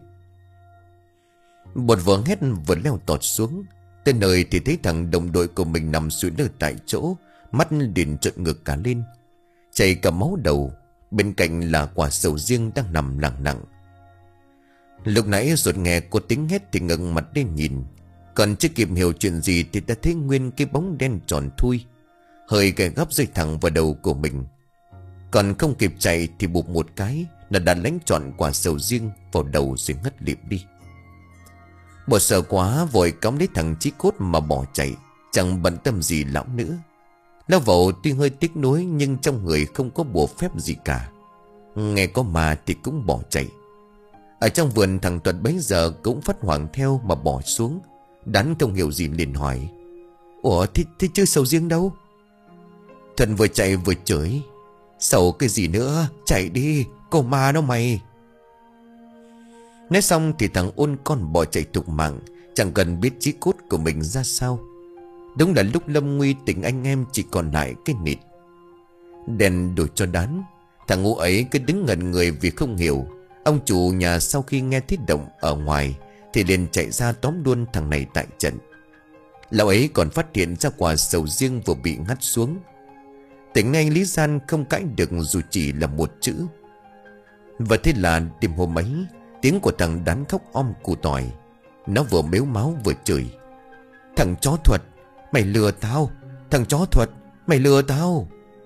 Bột vừa hét vừa leo tọt xuống. Tới nơi thì thấy thằng đồng đội của mình nằm sụi lơ tại chỗ, mắt liền trợn ngược cả lên, chảy cả máu đầu. Bên cạnh là quả sầu riêng đang nằm lặng lặng. Lúc nãy Ruột nghe cô tiếng hét thì ngẩng mặt lên nhìn, còn chưa kịp hiểu chuyện gì thì đã thấy nguyên cái bóng đen tròn thui, hơi ghé gấp rơi thẳng vào đầu của mình. Còn không kịp chạy thì bụp một cái, nó đã đánh trọn quả sầu riêng vào đầu rồi ngất lịm đi. Bột sợ quá vội cõng lấy thằng chí cốt mà bỏ chạy, chẳng bận tâm gì lão nữa. Lão Vẩu tuy hơi tiếc nuối nhưng trong người không có bùa phép gì cả, nghe có ma thì cũng bỏ chạy. Ở trong vườn thằng Tuật bấy giờ cũng phát hoảng theo mà bỏ xuống. Đán không hiểu gì liền hỏi: "Ủa thế, thế chứ sầu riêng đâu?" Thuận vừa chạy vừa chửi: "Sầu cái gì nữa, chạy đi, cô ma nó mày." Nói xong thì thằng Ôn con bỏ chạy thục mạng, chẳng cần biết chí cốt của mình ra sao. Đúng là lúc lâm nguy tình anh em chỉ còn lại cái nịt. Đèn đổi cho Đán. Thằng ngu ấy cứ đứng ngẩn người vì không hiểu. Ông chủ nhà sau khi nghe thấy động ở ngoài thì liền chạy ra tóm luôn thằng này tại trận. Lão ấy còn phát hiện ra quả sầu riêng vừa bị ngắt xuống. Tỉnh ngay Lý Gian không cãi được dù chỉ là một chữ. Và thế là đêm hôm ấy, tiếng của thằng Đán khóc om củ tỏi. Nó vừa mếu máu vừa chửi: "Thằng chó Thuật, mày lừa tao! Thằng chó Thuật, mày lừa tao!"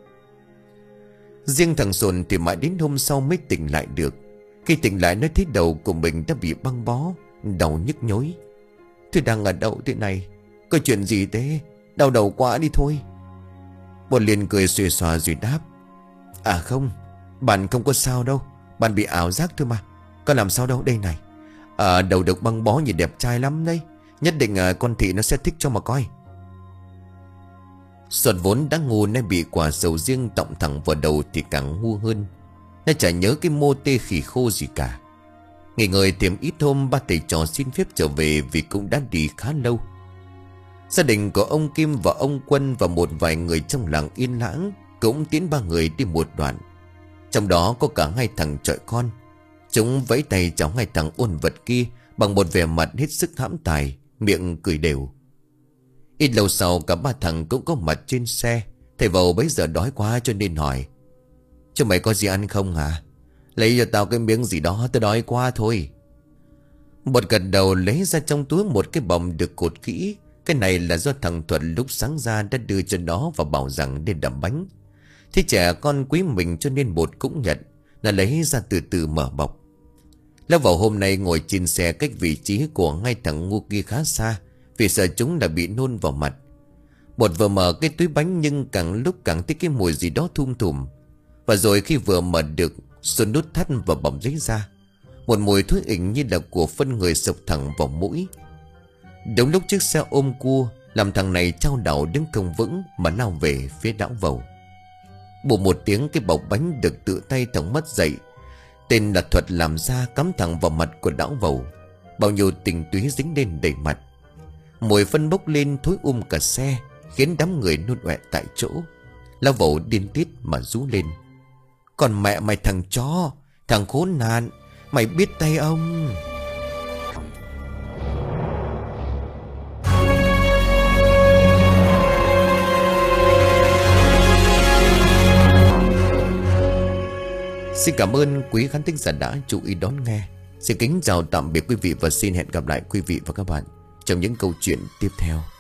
Riêng thằng Sồn thì mãi đến hôm sau mới tỉnh lại được. Khi tỉnh lại nó thấy đầu của mình đã bị băng bó, đầu nhức nhối. "Tôi đang ở đâu thế này? Có chuyện gì thế? Đau đầu quá đi thôi." Bột liền cười xuề xòa rồi đáp: "À không, bạn không có sao đâu. Bạn bị ảo giác thôi mà. Có làm sao đâu đây này. À, đầu được băng bó nhìn đẹp trai lắm đấy. Nhất định à, con thị nó sẽ thích cho mà coi." Sột vốn đã ngu nên bị quả sầu riêng tọng thẳng vào đầu thì càng ngu hơn. Nó chả nhớ cái mô tê khỉ khô gì cả. Nghỉ ngơi thêm ít hôm, ba thầy trò xin phép trở về vì cũng đã đi khá lâu. Gia đình của ông Kim và ông Quân và một vài người trong làng Yên Lãng cũng tiến ba người đi một đoạn. Trong đó có cả hai thằng chọi con. Chúng vẫy tay chào hai thằng ôn vật kia bằng một vẻ mặt hết sức hãm tài, miệng cười đều. Ít lâu sau cả ba thằng cũng có mặt trên xe. Thầy Vầu bấy giờ đói quá cho nên hỏi: Chứ mày có gì ăn không hả? Lấy cho tao cái miếng gì đó, tao đói quá thôi. Bột gật đầu lấy ra trong túi một cái bọng được cột kỹ. Cái này là do thằng Thuận lúc sáng ra đã đưa cho nó và bảo rằng nên đập bánh. Thế trẻ con quý mình cho nên Bột cũng nhận. Là lấy ra từ từ mở bọc. Lão vào hôm nay ngồi trên xe cách vị trí của ngay thằng ngu kia khá xa, vì sợ chúng đã bị nôn vào mặt. Bột vừa mở cái túi bánh nhưng càng lúc càng thấy cái mùi gì đó thum thùm. Và rồi khi vừa mở được, Xuân nút thắt và bỏng giấy ra. Một mùi thối ỉnh như là của phân người sộc thẳng vào mũi. Đúng lúc chiếc xe ôm cua làm thằng này trao đảo đứng không vững mà lao về phía đảo Vầu. Bụp một tiếng, cái bọc bánh được tự tay thằng mất dậy. Tên là Thuật làm ra cắm thẳng vào mặt của đảo Vầu. Bao nhiêu tình túy dính lên đầy mặt. Mùi phân bốc lên thối um cả xe, khiến đám người nôn ọe tại chỗ. Lão Vầu điên tiết mà rú lên: "Còn mẹ mày thằng chó, thằng khốn nạn, mày biết tay ông." Xin cảm ơn quý khán thính giả đã chú ý đón nghe. Xin kính chào tạm biệt quý vị và xin hẹn gặp lại quý vị và các bạn trong những câu chuyện tiếp theo.